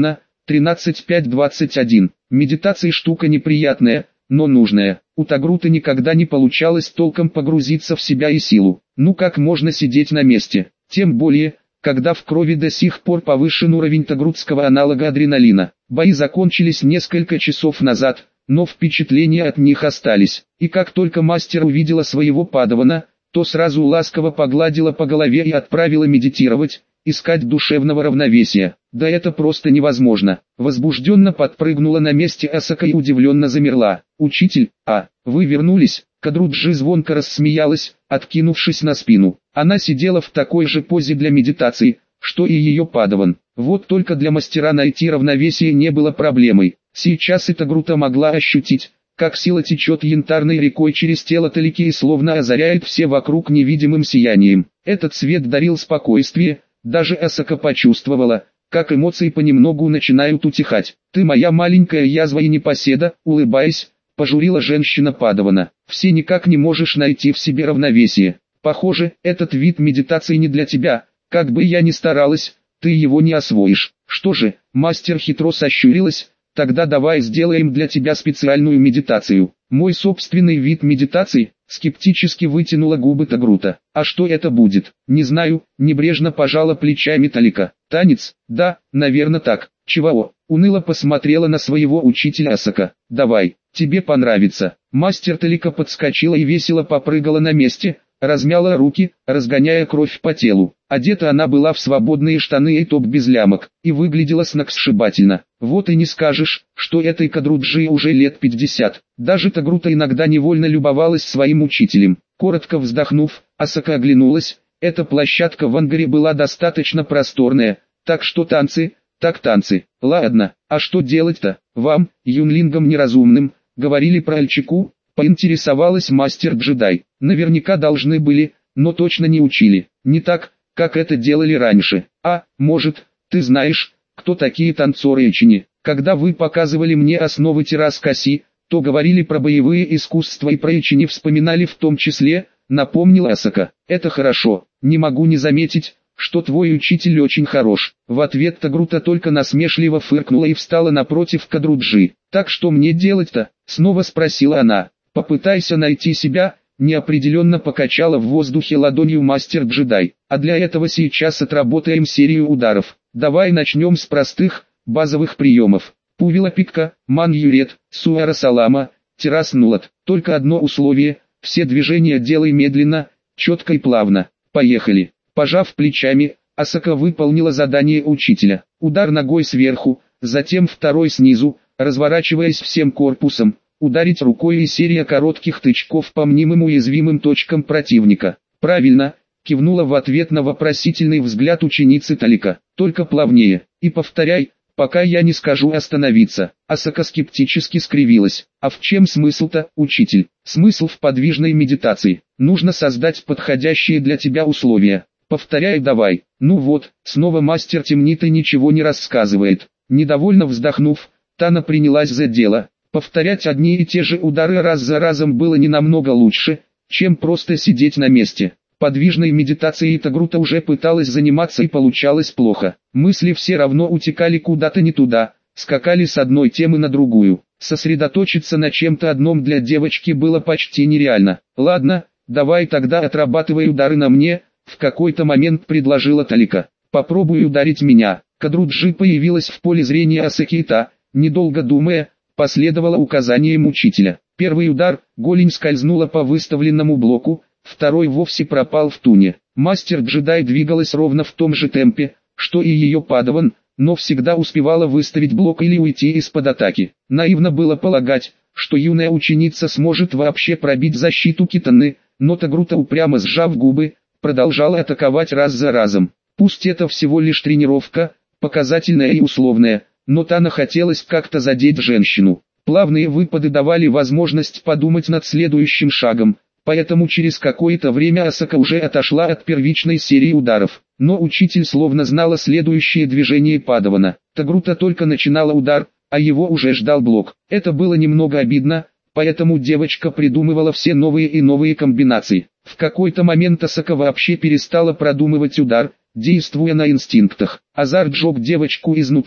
тринадцать пять двадцать один. Медитация штука неприятная, но нужная. У Тагруты никогда не получалось толком погрузиться в себя и силу. Ну как можно сидеть на месте? Тем более, когда в крови до сих пор повышен уровень тагрутского аналога адреналина. Бои закончились несколько часов назад, но впечатления от них остались. И как только мастер увидела своего падавана, то сразу ласково погладила по голове и отправила медитировать, искать душевного равновесия. Да это просто невозможно. Возбужденно подпрыгнула на месте Асака и удивленно замерла. «Учитель, а, вы вернулись?» Кадруджи звонко рассмеялась, откинувшись на спину. Она сидела в такой же позе для медитации, что и ее падаван. Вот только для мастера найти равновесие не было проблемой. Сейчас эта Грута могла ощутить, как сила течет янтарной рекой через тело Талики и словно озаряет все вокруг невидимым сиянием. Этот свет дарил спокойствие, даже Асака почувствовала, как эмоции понемногу начинают утихать. «Ты моя маленькая язва и непоседа», улыбаясь, пожурила женщина падавана. «Все никак не можешь найти в себе равновесие. Похоже, этот вид медитации не для тебя, как бы я ни старалась, ты его не освоишь». «Что же?» Мастер хитро сощурилась. «Тогда давай сделаем для тебя специальную медитацию». «Мой собственный вид медитации?» Скептически вытянула губы Тагрута. «А что это будет?» «Не знаю», небрежно пожала плечами Талика. «Танец?» «Да, наверное так». «Чего?» Уныло посмотрела на своего учителя Асака. «Давай, тебе понравится». Мастер Талика подскочила и весело попрыгала на месте, размяла руки, разгоняя кровь по телу. Одета она была в свободные штаны и топ без лямок, и выглядела сногсшибательно. Вот и не скажешь, что этой Кадруджи уже лет пятьдесят. Даже Тагрута иногда невольно любовалась своим учителем. Коротко вздохнув, Асака оглянулась. Эта площадка в ангаре была достаточно просторная, так что танцы, так танцы. Ладно, а что делать-то? Вам, юнлингам неразумным, говорили про Альчику? Поинтересовалась мастер-джедай. Наверняка должны были, но точно не учили. Не так, как это делали раньше. А, может, ты знаешь, кто такие танцоры Ичини? Когда вы показывали мне основы террас-каси, то говорили про боевые искусства и про Ичини вспоминали в том числе, напомнил Асака. Это хорошо, не могу не заметить, что твой учитель очень хорош. В ответ Тагрута только насмешливо фыркнула и встала напротив Кадруджи. Так что мне делать-то? Снова спросила она. Попытайся найти себя, неопределенно покачала в воздухе ладонью мастер-джедай. А для этого сейчас отработаем серию ударов. Давай начнем с простых, базовых приемов. Пувила пикка, ман-юрет, суара салама, террас нулат. Только одно условие, все движения делай медленно, четко и плавно. Поехали. Пожав плечами, Асака выполнила задание учителя. Удар ногой сверху, затем второй снизу, разворачиваясь всем корпусом. Ударить рукой и серия коротких тычков по мнимым уязвимым точкам противника. Правильно, кивнула в ответ на вопросительный взгляд ученицы Талика. Только плавнее, и повторяй, пока я не скажу остановиться. Асака скептически скривилась. А в чем смысл-то, учитель? Смысл в подвижной медитации. Нужно создать подходящие для тебя условия. Повторяй давай. Ну вот, снова мастер темнит и ничего не рассказывает. Недовольно вздохнув, Тана принялась за дело. Повторять одни и те же удары раз за разом было не намного лучше, чем просто сидеть на месте. Подвижной медитацией Тагрута уже пыталась заниматься и получалось плохо. Мысли все равно утекали куда-то не туда, скакали с одной темы на другую. Сосредоточиться на чем-то одном для девочки было почти нереально. «Ладно, давай тогда отрабатывай удары на мне», в какой-то момент предложила Талика. «Попробуй ударить меня». Кадруджи появилась в поле зрения Асакита, недолго думая, последовало указанием учителя. Первый удар, голень скользнула по выставленному блоку, второй вовсе пропал в туне. Мастер-джедай двигалась ровно в том же темпе, что и ее падаван, но всегда успевала выставить блок или уйти из-под атаки. Наивно было полагать, что юная ученица сможет вообще пробить защиту Китаны, но Тагрута, упрямо сжав губы, продолжала атаковать раз за разом. Пусть это всего лишь тренировка, показательная и условная, но Тана хотелось как-то задеть женщину. Плавные выпады давали возможность подумать над следующим шагом, поэтому через какое-то время Асака уже отошла от первичной серии ударов. Но учитель словно знала следующее движение падавана. Тагрута только начинала удар, а его уже ждал блок. Это было немного обидно, поэтому девочка придумывала все новые и новые комбинации. В какой-то момент Асака вообще перестала продумывать удар, действуя на инстинктах. Азарт сжег девочку изнутри,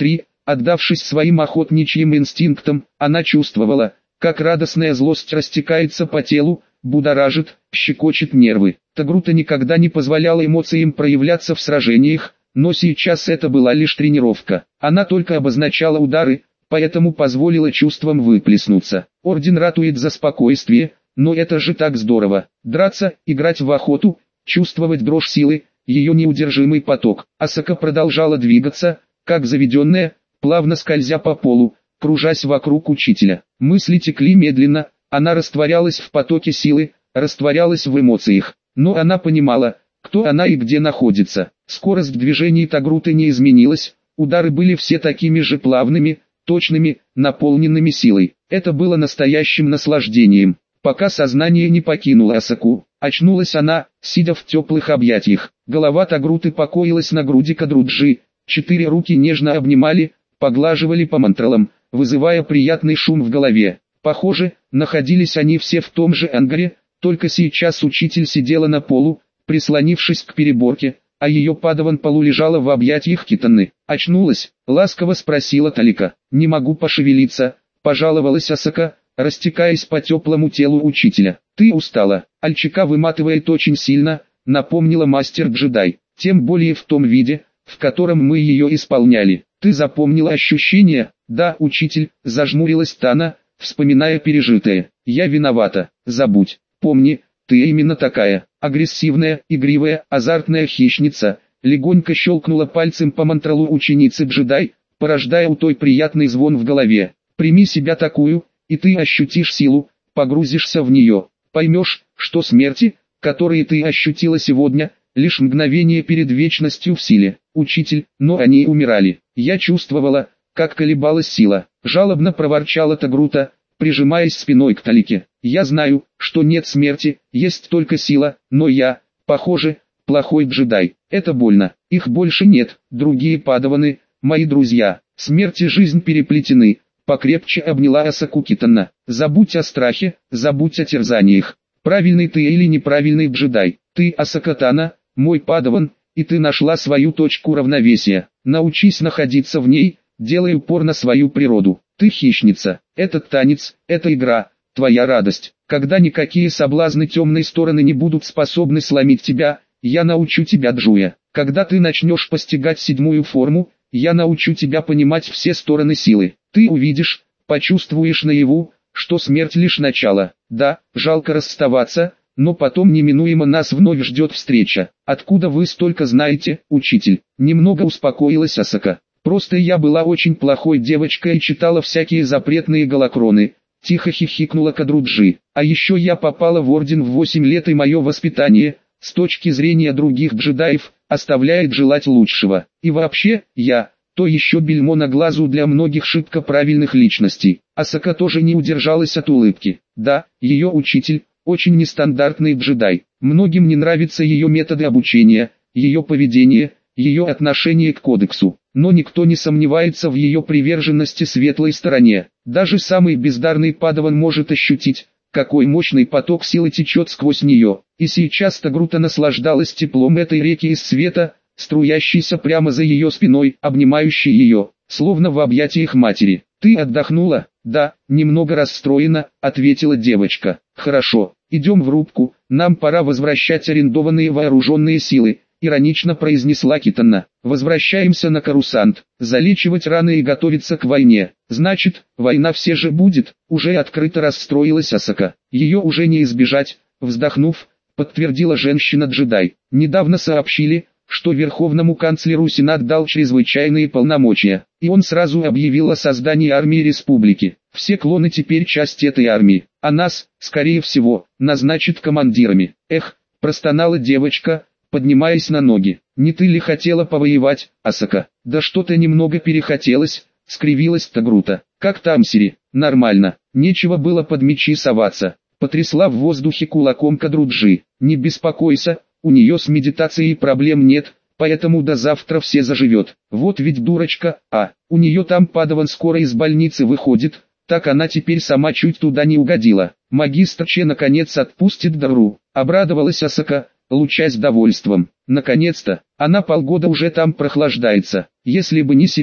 Отдавшись своим охотничьим инстинктам, она чувствовала, как радостная злость растекается по телу, будоражит, щекочет нервы. Тагрута никогда не позволяла эмоциям проявляться в сражениях, но сейчас это была лишь тренировка. Она только обозначала удары, поэтому позволила чувствам выплеснуться. Орден ратует за спокойствие, но это же так здорово. Драться, играть в охоту, чувствовать дрожь силы, ее неудержимый поток. Асака продолжала двигаться, как заведенная, плавно скользя по полу, кружась вокруг учителя. Мысли текли медленно, она растворялась в потоке силы, растворялась в эмоциях. Но она понимала, кто она и где находится. Скорость движений Тагруты не изменилась, удары были все такими же плавными, точными, наполненными силой. Это было настоящим наслаждением. Пока сознание не покинуло Асаку, очнулась она, сидя в теплых объятиях. Голова Тагруты покоилась на груди Кадруджи, четыре руки нежно обнимали, поглаживали по мантралам, вызывая приятный шум в голове. Похоже, находились они все в том же ангаре, только сейчас учитель сидела на полу, прислонившись к переборке, а ее падаван полулежала в объятиях Китаны. «Очнулась?» — ласково спросила Талика. «Не могу пошевелиться», — пожаловалась Асака, растекаясь по теплому телу учителя. «Ты устала, Альчика выматывает очень сильно», — напомнила мастер-джедай, «тем более в том виде, в котором мы ее исполняли. Ты запомнила ощущения?» «Да, учитель», — зажмурилась Тана, вспоминая пережитое. «Я виновата, забудь. Помни, ты именно такая, агрессивная, игривая, азартная хищница», легонько щелкнула пальцем по мантралу ученицы джедай, порождая у той приятный звон в голове. «Прими себя такую, и ты ощутишь силу, погрузишься в нее, поймешь, что смерти, которые ты ощутила сегодня, лишь мгновение перед вечностью в силе. Учитель, но они умирали. Я чувствовала, как колебалась сила», жалобно проворчала Тагрута, прижимаясь спиной к Талике. «Я знаю, что нет смерти, есть только сила, но я, похоже, плохой джедай. Это больно. Их больше нет, другие падаваны, мои друзья. Смерть и жизнь переплетены». Покрепче обняла Асаку Китана. «Забудь о страхе, забудь о терзаниях. Правильный ты или неправильный джедай. Ты, Асака Тана, мой падаван, и ты нашла свою точку равновесия. Научись находиться в ней, делай упор на свою природу. Ты хищница. Этот танец, эта игра, твоя радость. Когда никакие соблазны темной стороны не будут способны сломить тебя, я научу тебя Джуя. Когда ты начнешь постигать седьмую форму, я научу тебя понимать все стороны силы. Ты увидишь, почувствуешь наяву, что смерть лишь начало. Да, жалко расставаться, но потом неминуемо нас вновь ждет встреча. Откуда вы столько знаете, учитель?» Немного успокоилась Асака. «Просто я была очень плохой девочкой и читала всякие запретные голокроны», тихо хихикнула Кадруджи. «А еще я попала в орден в восемь лет, и мое воспитание, с точки зрения других джедаев, оставляет желать лучшего. И вообще, я, то еще бельмо на глазу для многих шибко правильных личностей». Асака тоже не удержалась от улыбки. Да, ее учитель, очень нестандартный джедай. Многим не нравятся ее методы обучения, ее поведение, ее отношение к кодексу. Но никто не сомневается в ее приверженности светлой стороне. Даже самый бездарный падаван может ощутить, какой мощный поток силы течет сквозь нее. И сейчас Тагрута наслаждалась теплом этой реки из света, струящейся прямо за ее спиной, обнимающей ее, словно в объятиях матери. «Ты отдохнула?» «Да, немного расстроена», — ответила девочка. «Хорошо, идем в рубку, нам пора возвращать арендованные вооруженные силы», — иронично произнесла Китана. «Возвращаемся на Карусант, залечивать раны и готовиться к войне». «Значит, война все же будет», — уже открыто расстроилась Асака. «Ее уже не избежать», — вздохнув, подтвердила женщина-джедай. «Недавно сообщили, что верховному канцлеру Сенат дал чрезвычайные полномочия, и он сразу объявил о создании армии республики. Все клоны теперь часть этой армии, а нас, скорее всего, назначат командирами». «Эх», — простонала девочка, поднимаясь на ноги. «Не ты ли хотела повоевать, Асака?» «Да что-то немного перехотелось», — скривилась Тагрута. «Как там Сири?» «Нормально, нечего было под мечи соваться», — потрясла в воздухе кулаком Кадруджи. «Не беспокойся, у нее с медитацией проблем нет, поэтому до завтра все заживет. Вот ведь дурочка, а, у нее там падаван скоро из больницы выходит, так она теперь сама чуть туда не угодила. Магистр Че наконец отпустит Дару», — обрадовалась Асака, лучась довольством. «Наконец-то, она полгода уже там прохлаждается. Если бы не Сири,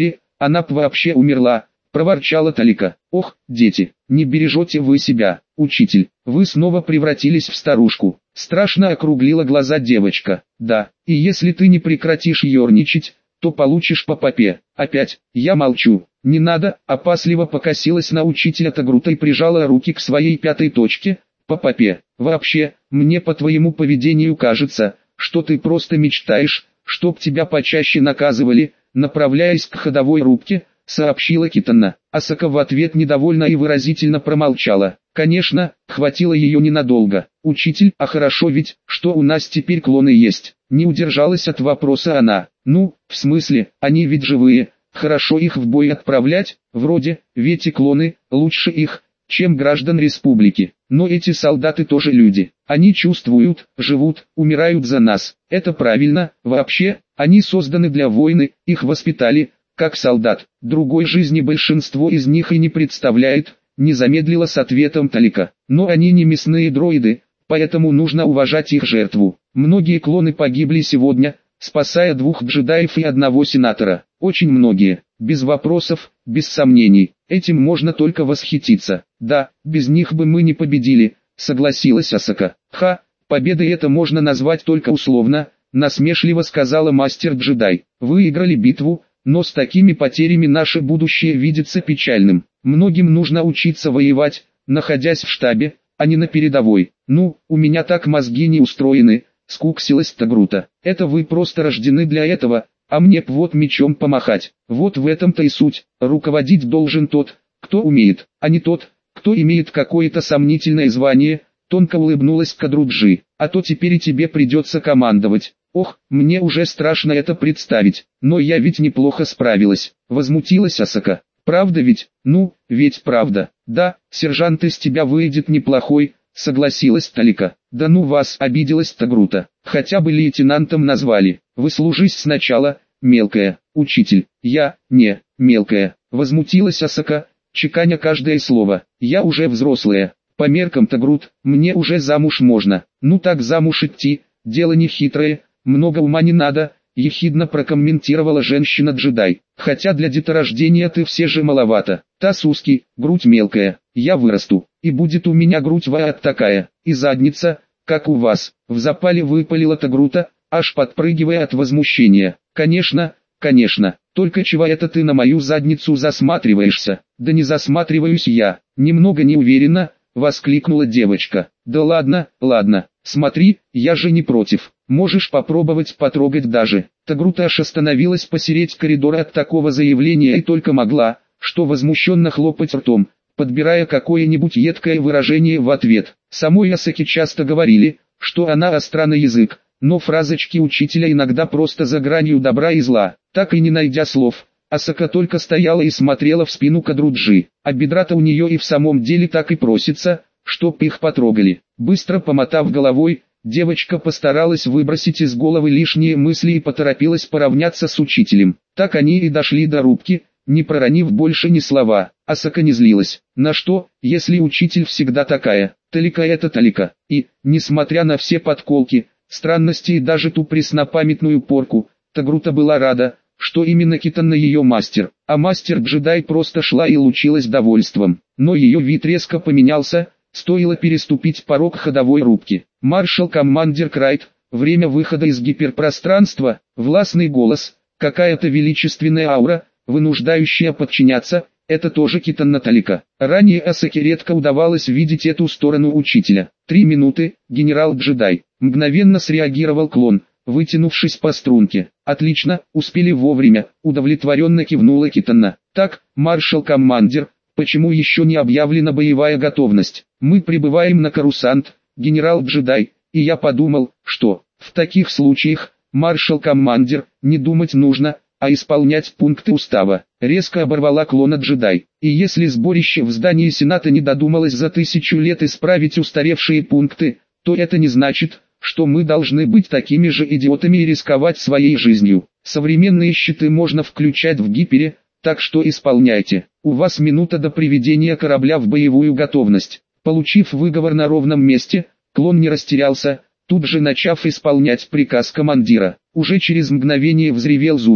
она б вообще умерла, проворчала Талика. Ох, дети, не бережете вы себя, учитель, вы снова превратились в старушку. Страшно округлила глаза девочка. Да, и если ты не прекратишь ерничать, то получишь по попе. Опять, я молчу. Не надо, опасливо покосилась на учителя Тагрута и прижала руки к своей пятой точке, по попе. Вообще, мне по твоему поведению кажется, что ты просто мечтаешь, чтоб тебя почаще наказывали, направляясь к ходовой рубке, сообщила Китана. Асака в ответ недовольно и выразительно промолчала. Конечно, хватило ее ненадолго. Учитель, а хорошо ведь, что у нас теперь клоны есть. Не удержалась от вопроса она. Ну, в смысле, они ведь живые. Хорошо их в бой отправлять, вроде, ведь и клоны, лучше их, чем граждан республики. Но эти солдаты тоже люди. Они чувствуют, живут, умирают за нас. Это правильно, вообще, они созданы для войны, их воспитали, как солдат. Другой жизни большинство из них и не представляет, не замедлила с ответом Талика. Но они не мясные дроиды, поэтому нужно уважать их жертву. Многие клоны погибли сегодня, спасая двух джедаев и одного сенатора. Очень многие, без вопросов, без сомнений. Этим можно только восхититься. Да, без них бы мы не победили, согласилась Асака. Ха, победой это можно назвать только условно, насмешливо сказала мастер-джедай. Выиграли битву, но с такими потерями наше будущее видится печальным. Многим нужно учиться воевать, находясь в штабе, а не на передовой. Ну, у меня так мозги не устроены, скуксилась Тагрута. Это вы просто рождены для этого, а мне б вот мечом помахать. Вот в этом-то и суть. Руководить должен тот, кто умеет, а не тот, кто имеет какое-то сомнительное звание. Тонко улыбнулась Кадруджи. А то теперь и тебе придется командовать. Ох, мне уже страшно это представить, но я ведь неплохо справилась. Возмутилась Асака. Правда ведь? Ну, ведь правда. Да, сержант из тебя выйдет неплохой, согласилась Талика. Да ну вас, обиделась Тагрута. Хотя бы лейтенантом назвали. Вы служись сначала, мелкая. Учитель, я, не, мелкая. Возмутилась Асака, чеканя каждое слово. Я уже взрослая. По меркам Тагрут, мне уже замуж можно. Ну так замуж идти, дело не хитрое, много ума не надо. Ехидно прокомментировала женщина-джедай. Хотя для деторождения ты все же маловато. Таз узкий, грудь мелкая. Я вырасту, и будет у меня грудь вот такая, и задница, как у вас. В запале выпалила Тагрута, аж подпрыгивая от возмущения. Конечно, конечно, только чего это ты на мою задницу засматриваешься? Да не засматриваюсь я, немного не уверена, воскликнула девочка. Да ладно, ладно, смотри, я же не против. Можешь попробовать потрогать даже. Тагрута аж остановилась посередине коридора от такого заявления и только могла, что возмущенно хлопать ртом, подбирая какое-нибудь едкое выражение в ответ. Самой Асаке часто говорили, что она остра на язык, но фразочки учителя иногда просто за гранью добра и зла. Так и не найдя слов, Асака только стояла и смотрела в спину Кадруджи, а бедра-то у нее и в самом деле так и просится, чтоб их потрогали. Быстро помотав головой, девочка постаралась выбросить из головы лишние мысли и поторопилась поравняться с учителем. Так они и дошли до рубки, не проронив больше ни слова. Асака не злилась. На что, если учитель всегда такая? Талика это Талика. И, несмотря на все подколки, странности и даже ту преснопамятную порку, Тагрута была рада, что именно Китана ее мастер, а мастер-джедай просто шла и лучилась довольством. Но ее вид резко поменялся, стоило переступить порог ходовой рубки. Маршал-командир Крайт, время выхода из гиперпространства, властный голос, какая-то величественная аура, вынуждающая подчиняться, это тоже Китана Талика. Ранее Асаке редко удавалось видеть эту сторону учителя. Три минуты, генерал-джедай. Мгновенно среагировал клон, вытянувшись по струнке. Отлично, успели вовремя, удовлетворенно кивнула Китана. Так, маршал-командир, почему еще не объявлена боевая готовность? Мы прибываем на Карусант, генерал-джедай, и я подумал, что, в таких случаях, маршал-командир, не думать нужно, а исполнять пункты устава. Резко оборвала клона джедай. И если сборище в здании Сената не додумалось за тысячу лет исправить устаревшие пункты, то это не значит, что мы должны быть такими же идиотами и рисковать своей жизнью. Современные щиты можно включать в гипере, так что исполняйте. У вас минута до приведения корабля в боевую готовность. Получив выговор на ровном месте, клон не растерялся, тут же начав исполнять приказ командира. Уже через мгновение взревел зуммер,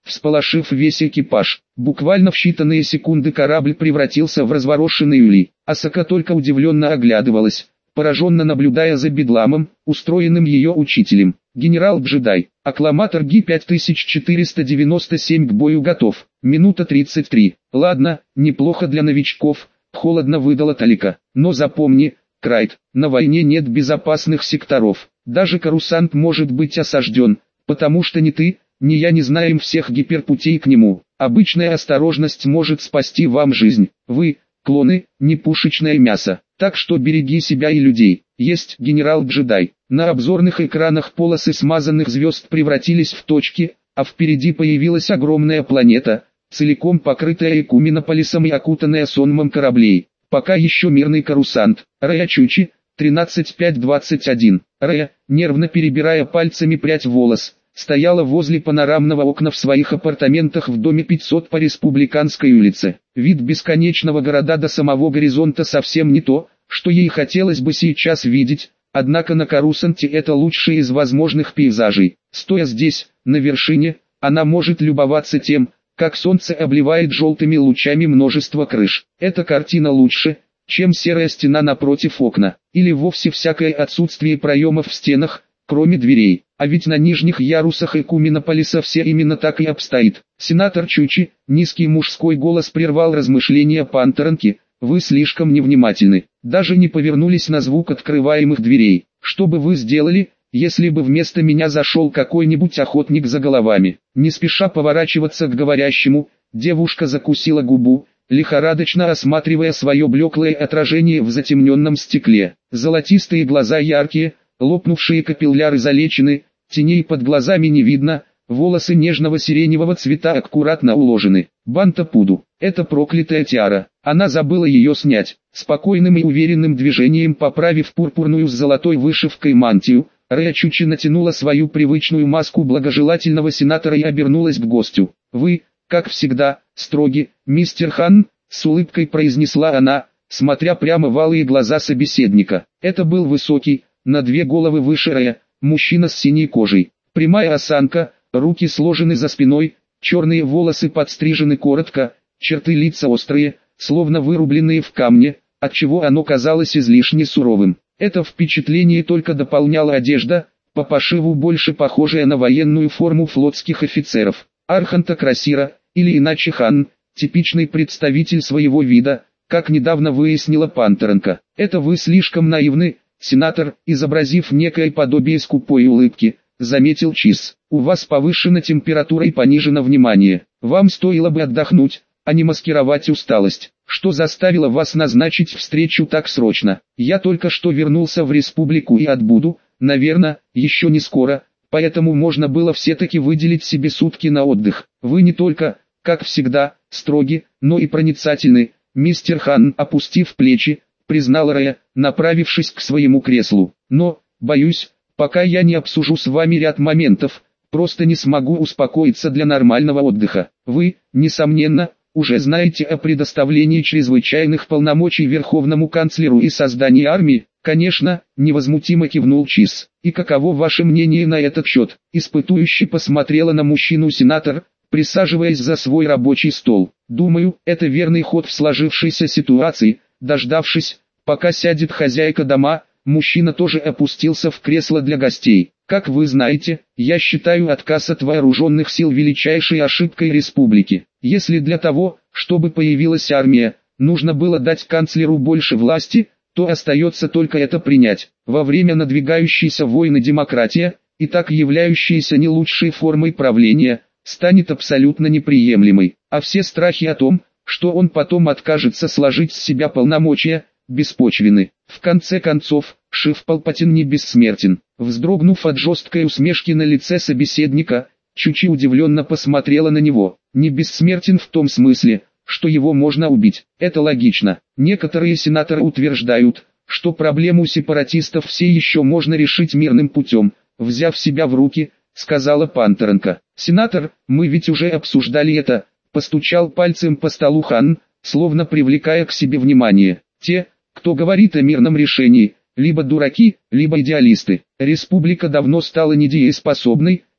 всполошив весь экипаж. Буквально в считанные секунды корабль превратился в разворошенный улей. Асака только удивленно оглядывалась, пораженно наблюдая за бедламом, устроенным ее учителем. Генерал-джедай, аккламатор Ги пять тысяч четыреста девяносто семь к бою готов. Минута тридцать три. Ладно, неплохо для новичков, холодно выдала Талика. Но запомни, Крайт, на войне нет безопасных секторов. Даже Корусант может быть осажден, потому что ни ты, ни я не знаем всех гиперпутей к нему. Обычная осторожность может спасти вам жизнь. Вы, клоны, не пушечное мясо. Так что береги себя и людей. Есть генерал-джедай. На обзорных экранах полосы смазанных звезд превратились в точки, а впереди появилась огромная планета, целиком покрытая Экуминополисом и окутанная сонмом кораблей. Пока еще мирный Корусант. Рэя Чучи, тринадцать пять двадцать один. Рэя, нервно перебирая пальцами прядь волос, стояла возле панорамного окна в своих апартаментах в доме пятьсот по Республиканской улице. Вид бесконечного города до самого горизонта совсем не то, что ей хотелось бы сейчас видеть, однако на Корусанте это лучший из возможных пейзажей. Стоя здесь, на вершине, она может любоваться тем, как солнце обливает желтыми лучами множество крыш. Эта картина лучше, чем серая стена напротив окна, или вовсе всякое отсутствие проемов в стенах, кроме дверей. А ведь на нижних ярусах Экуминополиса все именно так и обстоит. Сенатор Чучи, низкий мужской голос прервал размышления Пантеранки, вы слишком невнимательны, даже не повернулись на звук открываемых дверей. Что бы вы сделали, если бы вместо меня зашел какой-нибудь охотник за головами? Не спеша поворачиваться к говорящему, девушка закусила губу, лихорадочно осматривая свое блеклое отражение в затемненном стекле. Золотистые глаза яркие, лопнувшие капилляры залечены, теней под глазами не видно, волосы нежного сиреневого цвета аккуратно уложены. Бантапуду, это проклятая тиара, она забыла ее снять. Спокойным и уверенным движением поправив пурпурную с золотой вышивкой мантию, Рэя Чучи натянула свою привычную маску благожелательного сенатора и обернулась к гостю. «Вы, как всегда, строги, мистер Хан», — с улыбкой произнесла она, смотря прямо в алые глаза собеседника. Это был высокий, на две головы выше Рэя, мужчина с синей кожей. Прямая осанка, руки сложены за спиной, черные волосы подстрижены коротко, черты лица острые, словно вырубленные в камне, отчего оно казалось излишне суровым. Это впечатление только дополняла одежда, по пошиву больше похожая на военную форму флотских офицеров. Арханта Красира, или иначе Хан, типичный представитель своего вида, как недавно выяснила Пантеранка. Это вы слишком наивны, сенатор, изобразив некое подобие скупой улыбки, заметил Чиз. У вас повышена температура и понижено внимание. Вам стоило бы отдохнуть, а не маскировать усталость. Что заставило вас назначить встречу так срочно? Я только что вернулся в республику и отбуду, наверное, еще не скоро, поэтому можно было все-таки выделить себе сутки на отдых. Вы не только, как всегда, строги, но и проницательны, мистер Хан, опустив плечи, признал Рэя, направившись к своему креслу. Но, боюсь, пока я не обсужу с вами ряд моментов, просто не смогу успокоиться для нормального отдыха. Вы, несомненно, уже знаете о предоставлении чрезвычайных полномочий Верховному канцлеру и создании армии? Конечно, невозмутимо кивнул Чиз. И каково ваше мнение на этот счет? Испытующе посмотрела на мужчину сенатор, присаживаясь за свой рабочий стол. Думаю, это верный ход в сложившейся ситуации. Дождавшись, пока сядет хозяйка дома, мужчина тоже опустился в кресло для гостей. Как вы знаете, я считаю отказ от вооруженных сил величайшей ошибкой республики. Если для того, чтобы появилась армия, нужно было дать канцлеру больше власти, то остается только это принять. Во время надвигающейся войны демократия, и так являющаяся не лучшей формой правления, станет абсолютно неприемлемой. А все страхи о том, что он потом откажется сложить с себя полномочия, беспочвены. В конце концов, Шиф Палпатин не бессмертен. Вздрогнув от жесткой усмешки на лице собеседника, Чучи удивленно посмотрела на него. Не бессмертен в том смысле, что его можно убить. Это логично. Некоторые сенаторы утверждают, что проблему сепаратистов все еще можно решить мирным путем. Взяв себя в руки, сказала Пантеранка. Сенатор, мы ведь уже обсуждали это, постучал пальцем по столу Хан, словно привлекая к себе внимание. Те, кто говорит о мирном решении, либо дураки, либо идеалисты. Республика давно стала недееспособной,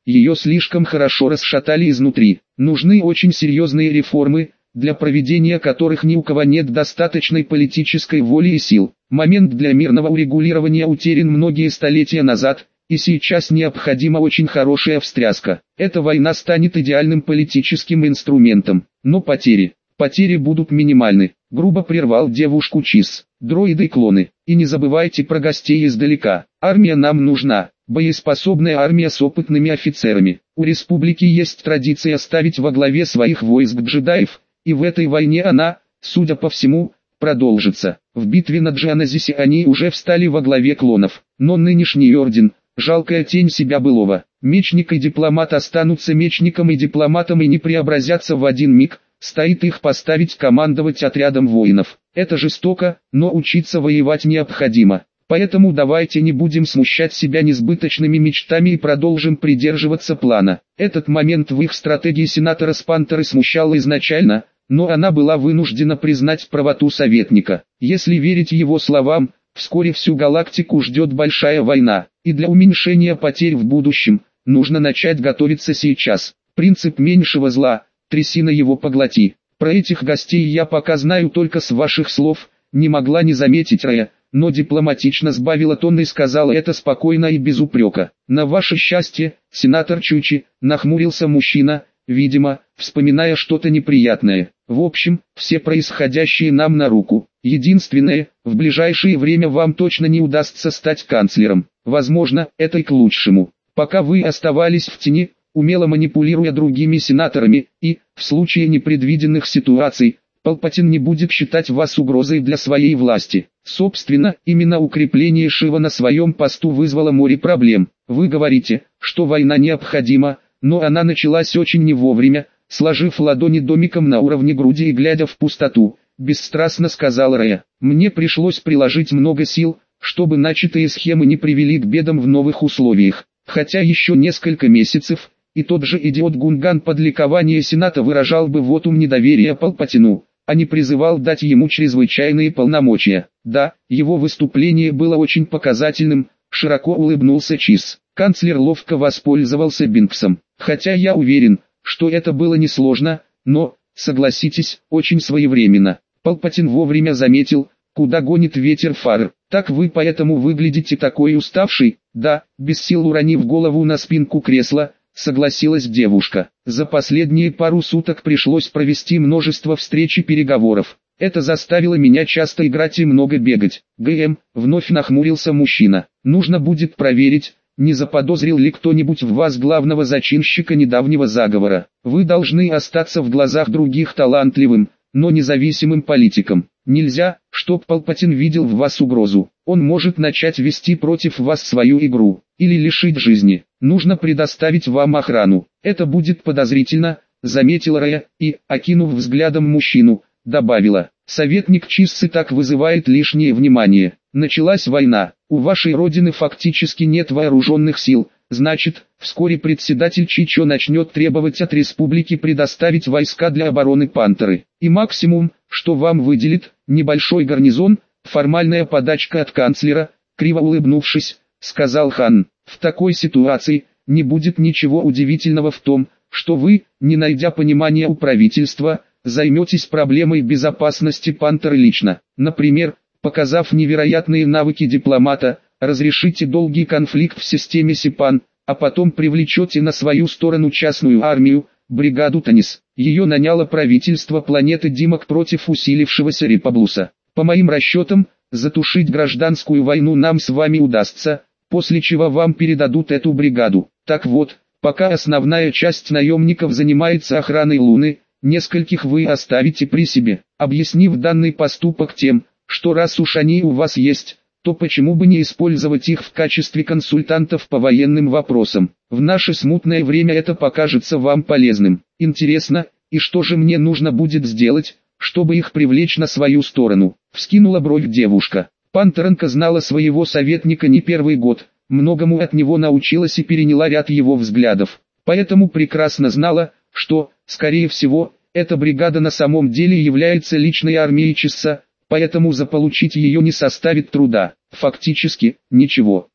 ее слишком хорошо расшатали изнутри. Нужны очень серьезные реформы, для проведения которых ни у кого нет достаточной политической воли и сил. Момент для мирного урегулирования утерян многие столетия назад, и сейчас необходима очень хорошая встряска. Эта война станет идеальным политическим инструментом, но потери, потери будут минимальны. Грубо прервал девушку Чиз. Дроиды-клоны, и не забывайте про гостей издалека. Армия нам нужна, боеспособная армия с опытными офицерами. У республики есть традиция ставить во главе своих войск джедаев, и в этой войне она, судя по всему, продолжится. В битве на Джаназисе они уже встали во главе клонов, но нынешний орден – жалкая тень себя былого. Мечник и дипломат останутся мечником и дипломатом и не преобразятся в один миг, стоит их поставить командовать отрядом воинов. Это жестоко, но учиться воевать необходимо. Поэтому давайте не будем смущать себя несбыточными мечтами и продолжим придерживаться плана. Этот момент в их стратегии сенатора Спантеры смущал изначально, но она была вынуждена признать правоту советника. Если верить его словам, вскоре всю галактику ждет большая война, и для уменьшения потерь в будущем, нужно начать готовиться сейчас. Принцип меньшего зла, трясина его поглоти. Про этих гостей я пока знаю только с ваших слов, не могла не заметить Рэя, но дипломатично сбавила тон и сказала это спокойно и без упрека. На ваше счастье, сенатор Чучи, нахмурился мужчина, видимо, вспоминая что-то неприятное. В общем, все происходящее нам на руку. Единственное, в ближайшее время вам точно не удастся стать канцлером. Возможно, это и к лучшему. Пока вы оставались в тени, умело манипулируя другими сенаторами, и, в случае непредвиденных ситуаций, Палпатин не будет считать вас угрозой для своей власти. Собственно, именно укрепление Шива на своем посту вызвало море проблем. Вы говорите, что война необходима, но она началась очень не вовремя, сложив ладони домиком на уровне груди и глядя в пустоту, бесстрастно сказал Рэя. Мне пришлось приложить много сил, чтобы начатые схемы не привели к бедам в новых условиях. Хотя еще несколько месяцев, и тот же идиот Гунган под ликование Сената выражал бы вотум недоверия Палпатину, а не призывал дать ему чрезвычайные полномочия. Да, его выступление было очень показательным, широко улыбнулся Чиз. Канцлер ловко воспользовался Бинксом. Хотя я уверен, что это было несложно, но, согласитесь, очень своевременно. Палпатин вовремя заметил, куда гонит ветер фар. Так вы поэтому выглядите такой уставший? Да, без сил уронив голову на спинку кресла, согласилась девушка. За последние пару суток пришлось провести множество встреч и переговоров. Это заставило меня часто играть и много бегать. ГМ, вновь нахмурился мужчина. Нужно будет проверить, не заподозрил ли кто-нибудь в вас главного зачинщика недавнего заговора. Вы должны остаться в глазах других талантливым, но независимым политиком. Нельзя, чтоб Палпатин видел в вас угрозу. Он может начать вести против вас свою игру, или лишить жизни. Нужно предоставить вам охрану. Это будет подозрительно, заметила Рэя, и, окинув взглядом мужчину, добавила. Советник Чиссы так вызывает лишнее внимание. Началась война, у вашей родины фактически нет вооруженных сил, значит, вскоре председатель Чичо начнет требовать от республики предоставить войска для обороны Пантеры. И максимум, что вам выделит, небольшой гарнизон, формальная подачка от канцлера, криво улыбнувшись, сказал Хан. В такой ситуации, не будет ничего удивительного в том, что вы, не найдя понимания у правительства, займетесь проблемой безопасности Пантеры лично. Например, показав невероятные навыки дипломата, разрешите долгий конфликт в системе Сипан, а потом привлечете на свою сторону частную армию, бригаду Танис. Ее наняло правительство планеты Димок против усилившегося Репаблуса. По моим расчетам, затушить гражданскую войну нам с вами удастся, после чего вам передадут эту бригаду. Так вот, пока основная часть наемников занимается охраной Луны, нескольких вы оставите при себе, объяснив данный поступок тем, что раз уж они у вас есть, то почему бы не использовать их в качестве консультантов по военным вопросам. В наше смутное время это покажется вам полезным. Интересно, и что же мне нужно будет сделать, чтобы их привлечь на свою сторону? Вскинула бровь девушка. Пантеренко знала своего советника не первый год, многому от него научилась и переняла ряд его взглядов. Поэтому прекрасно знала, что, скорее всего, эта бригада на самом деле является личной армией Чисса, поэтому заполучить ее не составит труда. Фактически, ничего.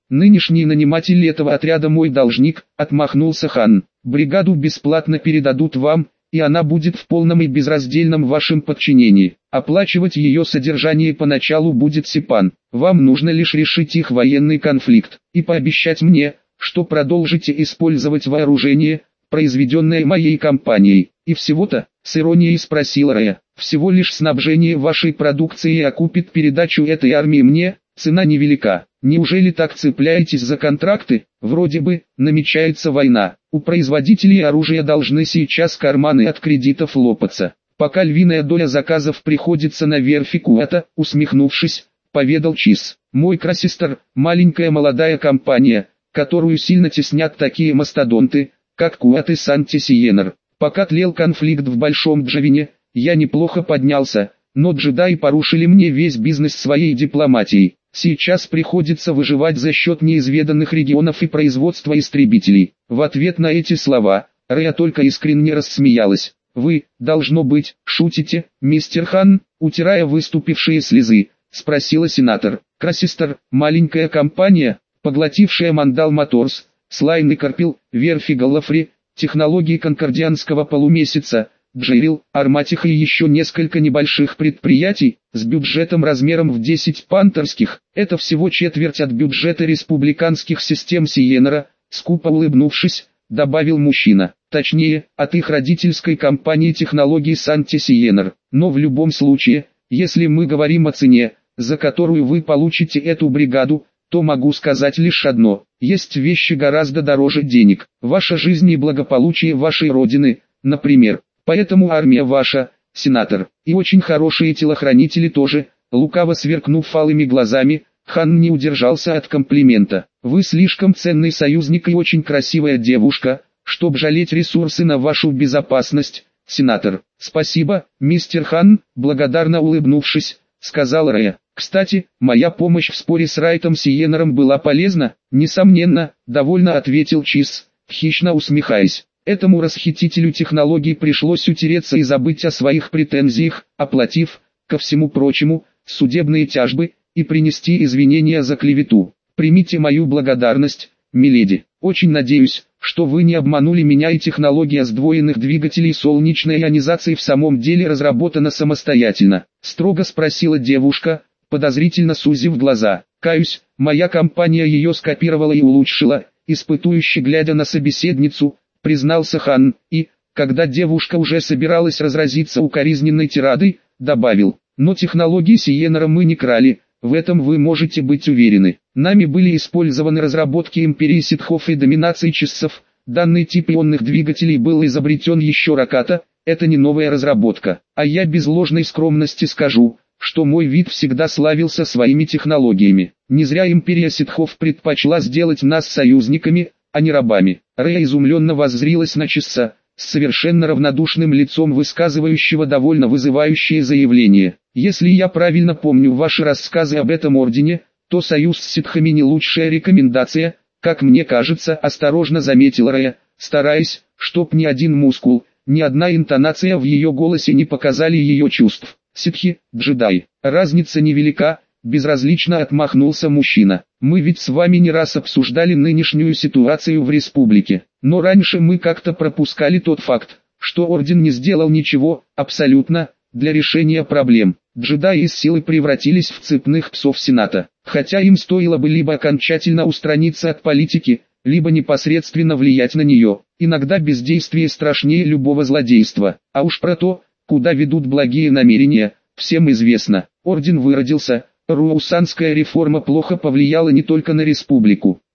Нынешний наниматель этого отряда мой должник, отмахнулся хан. Бригаду бесплатно передадут вам, и она будет в полном и безраздельном вашем подчинении. Оплачивать ее содержание поначалу будет Сипан. Вам нужно лишь решить их военный конфликт, и пообещать мне, что продолжите использовать вооружение, произведенное моей компанией. И всего-то, с иронией спросил Рэя. Всего лишь снабжение вашей продукцией окупит передачу этой армии мне, цена невелика. Неужели так цепляетесь за контракты? Вроде бы, намечается война. У производителей оружия должны сейчас карманы от кредитов лопаться. Пока львиная доля заказов приходится на верфи Куэта, усмехнувшись, поведал Чиз. Мой Красистер, маленькая молодая компания, которую сильно теснят такие мастодонты, как Куэт и Санти-Сиенер. Пока тлел конфликт в Большом Джавине, я неплохо поднялся, но джедаи порушили мне весь бизнес своей дипломатией. Сейчас приходится выживать за счет неизведанных регионов и производства истребителей. В ответ на эти слова, Рэя только искренне рассмеялась. «Вы, должно быть, шутите, мистер Хан?» Утирая выступившие слезы, спросила сенатор. «Красистер, маленькая компания, поглотившая Мандал Моторс, Слайн и Карпил, верфи Галлафри, технологии конкордианского полумесяца, Джерил, Арматиха и еще несколько небольших предприятий, с бюджетом размером в десять пантерских, это всего четверть от бюджета республиканских систем Сиенера», скупо улыбнувшись, добавил мужчина. Точнее, от их родительской компании технологий Санти-Сиенер. Но в любом случае, если мы говорим о цене, за которую вы получите эту бригаду, то могу сказать лишь одно: есть вещи гораздо дороже денег. Ваша жизнь и благополучие вашей родины, например. Поэтому армия ваша, сенатор, и очень хорошие телохранители тоже. Лукаво сверкнув алыми глазами, хан не удержался от комплимента. Вы слишком ценный союзник и очень красивая девушка, чтоб жалеть ресурсы на вашу безопасность, сенатор. Спасибо, мистер Хан, благодарно улыбнувшись, сказал Рэя. Кстати, моя помощь в споре с Райтом Сиенером была полезна? Несомненно, довольно ответил Чиз, хищно усмехаясь. Этому расхитителю технологий пришлось утереться и забыть о своих претензиях, оплатив, ко всему прочему, судебные тяжбы, и принести извинения за клевету. Примите мою благодарность, миледи. Очень надеюсь, что вы не обманули меня и технология сдвоенных двигателей солнечной ионизации в самом деле разработана самостоятельно. Строго спросила девушка, подозрительно сузив глаза. Каюсь, моя компания ее скопировала и улучшила, испытующе глядя на собеседницу, признался хан, и, когда девушка уже собиралась разразиться укоризненной тирадой, добавил: но технологии Сиенера мы не крали, в этом вы можете быть уверены. Нами были использованы разработки империи ситхов и доминации чиссов. Данный тип ионных двигателей был изобретен еще Раката, это не новая разработка. А я без ложной скромности скажу, что мой вид всегда славился своими технологиями. Не зря империя ситхов предпочла сделать нас союзниками, а не рабами. Рэя изумленно воззрилась на Чисса, с совершенно равнодушным лицом высказывающего довольно вызывающее заявление. Если я правильно помню ваши рассказы об этом ордене, то союз с ситхами не лучшая рекомендация, как мне кажется, осторожно заметил Рэя, стараясь, чтоб ни один мускул, ни одна интонация в ее голосе не показали ее чувств. Ситхи, джедаи, разница невелика, безразлично отмахнулся мужчина. Мы ведь с вами не раз обсуждали нынешнюю ситуацию в республике, но раньше мы как-то пропускали тот факт, что орден не сделал ничего, абсолютно, для решения проблем. Джедаи из силы превратились в цепных псов Сената, хотя им стоило бы либо окончательно устраниться от политики, либо непосредственно влиять на нее. Иногда бездействие страшнее любого злодейства, а уж про то, куда ведут благие намерения, всем известно. Орден выродился, руусанская реформа плохо повлияла не только на республику,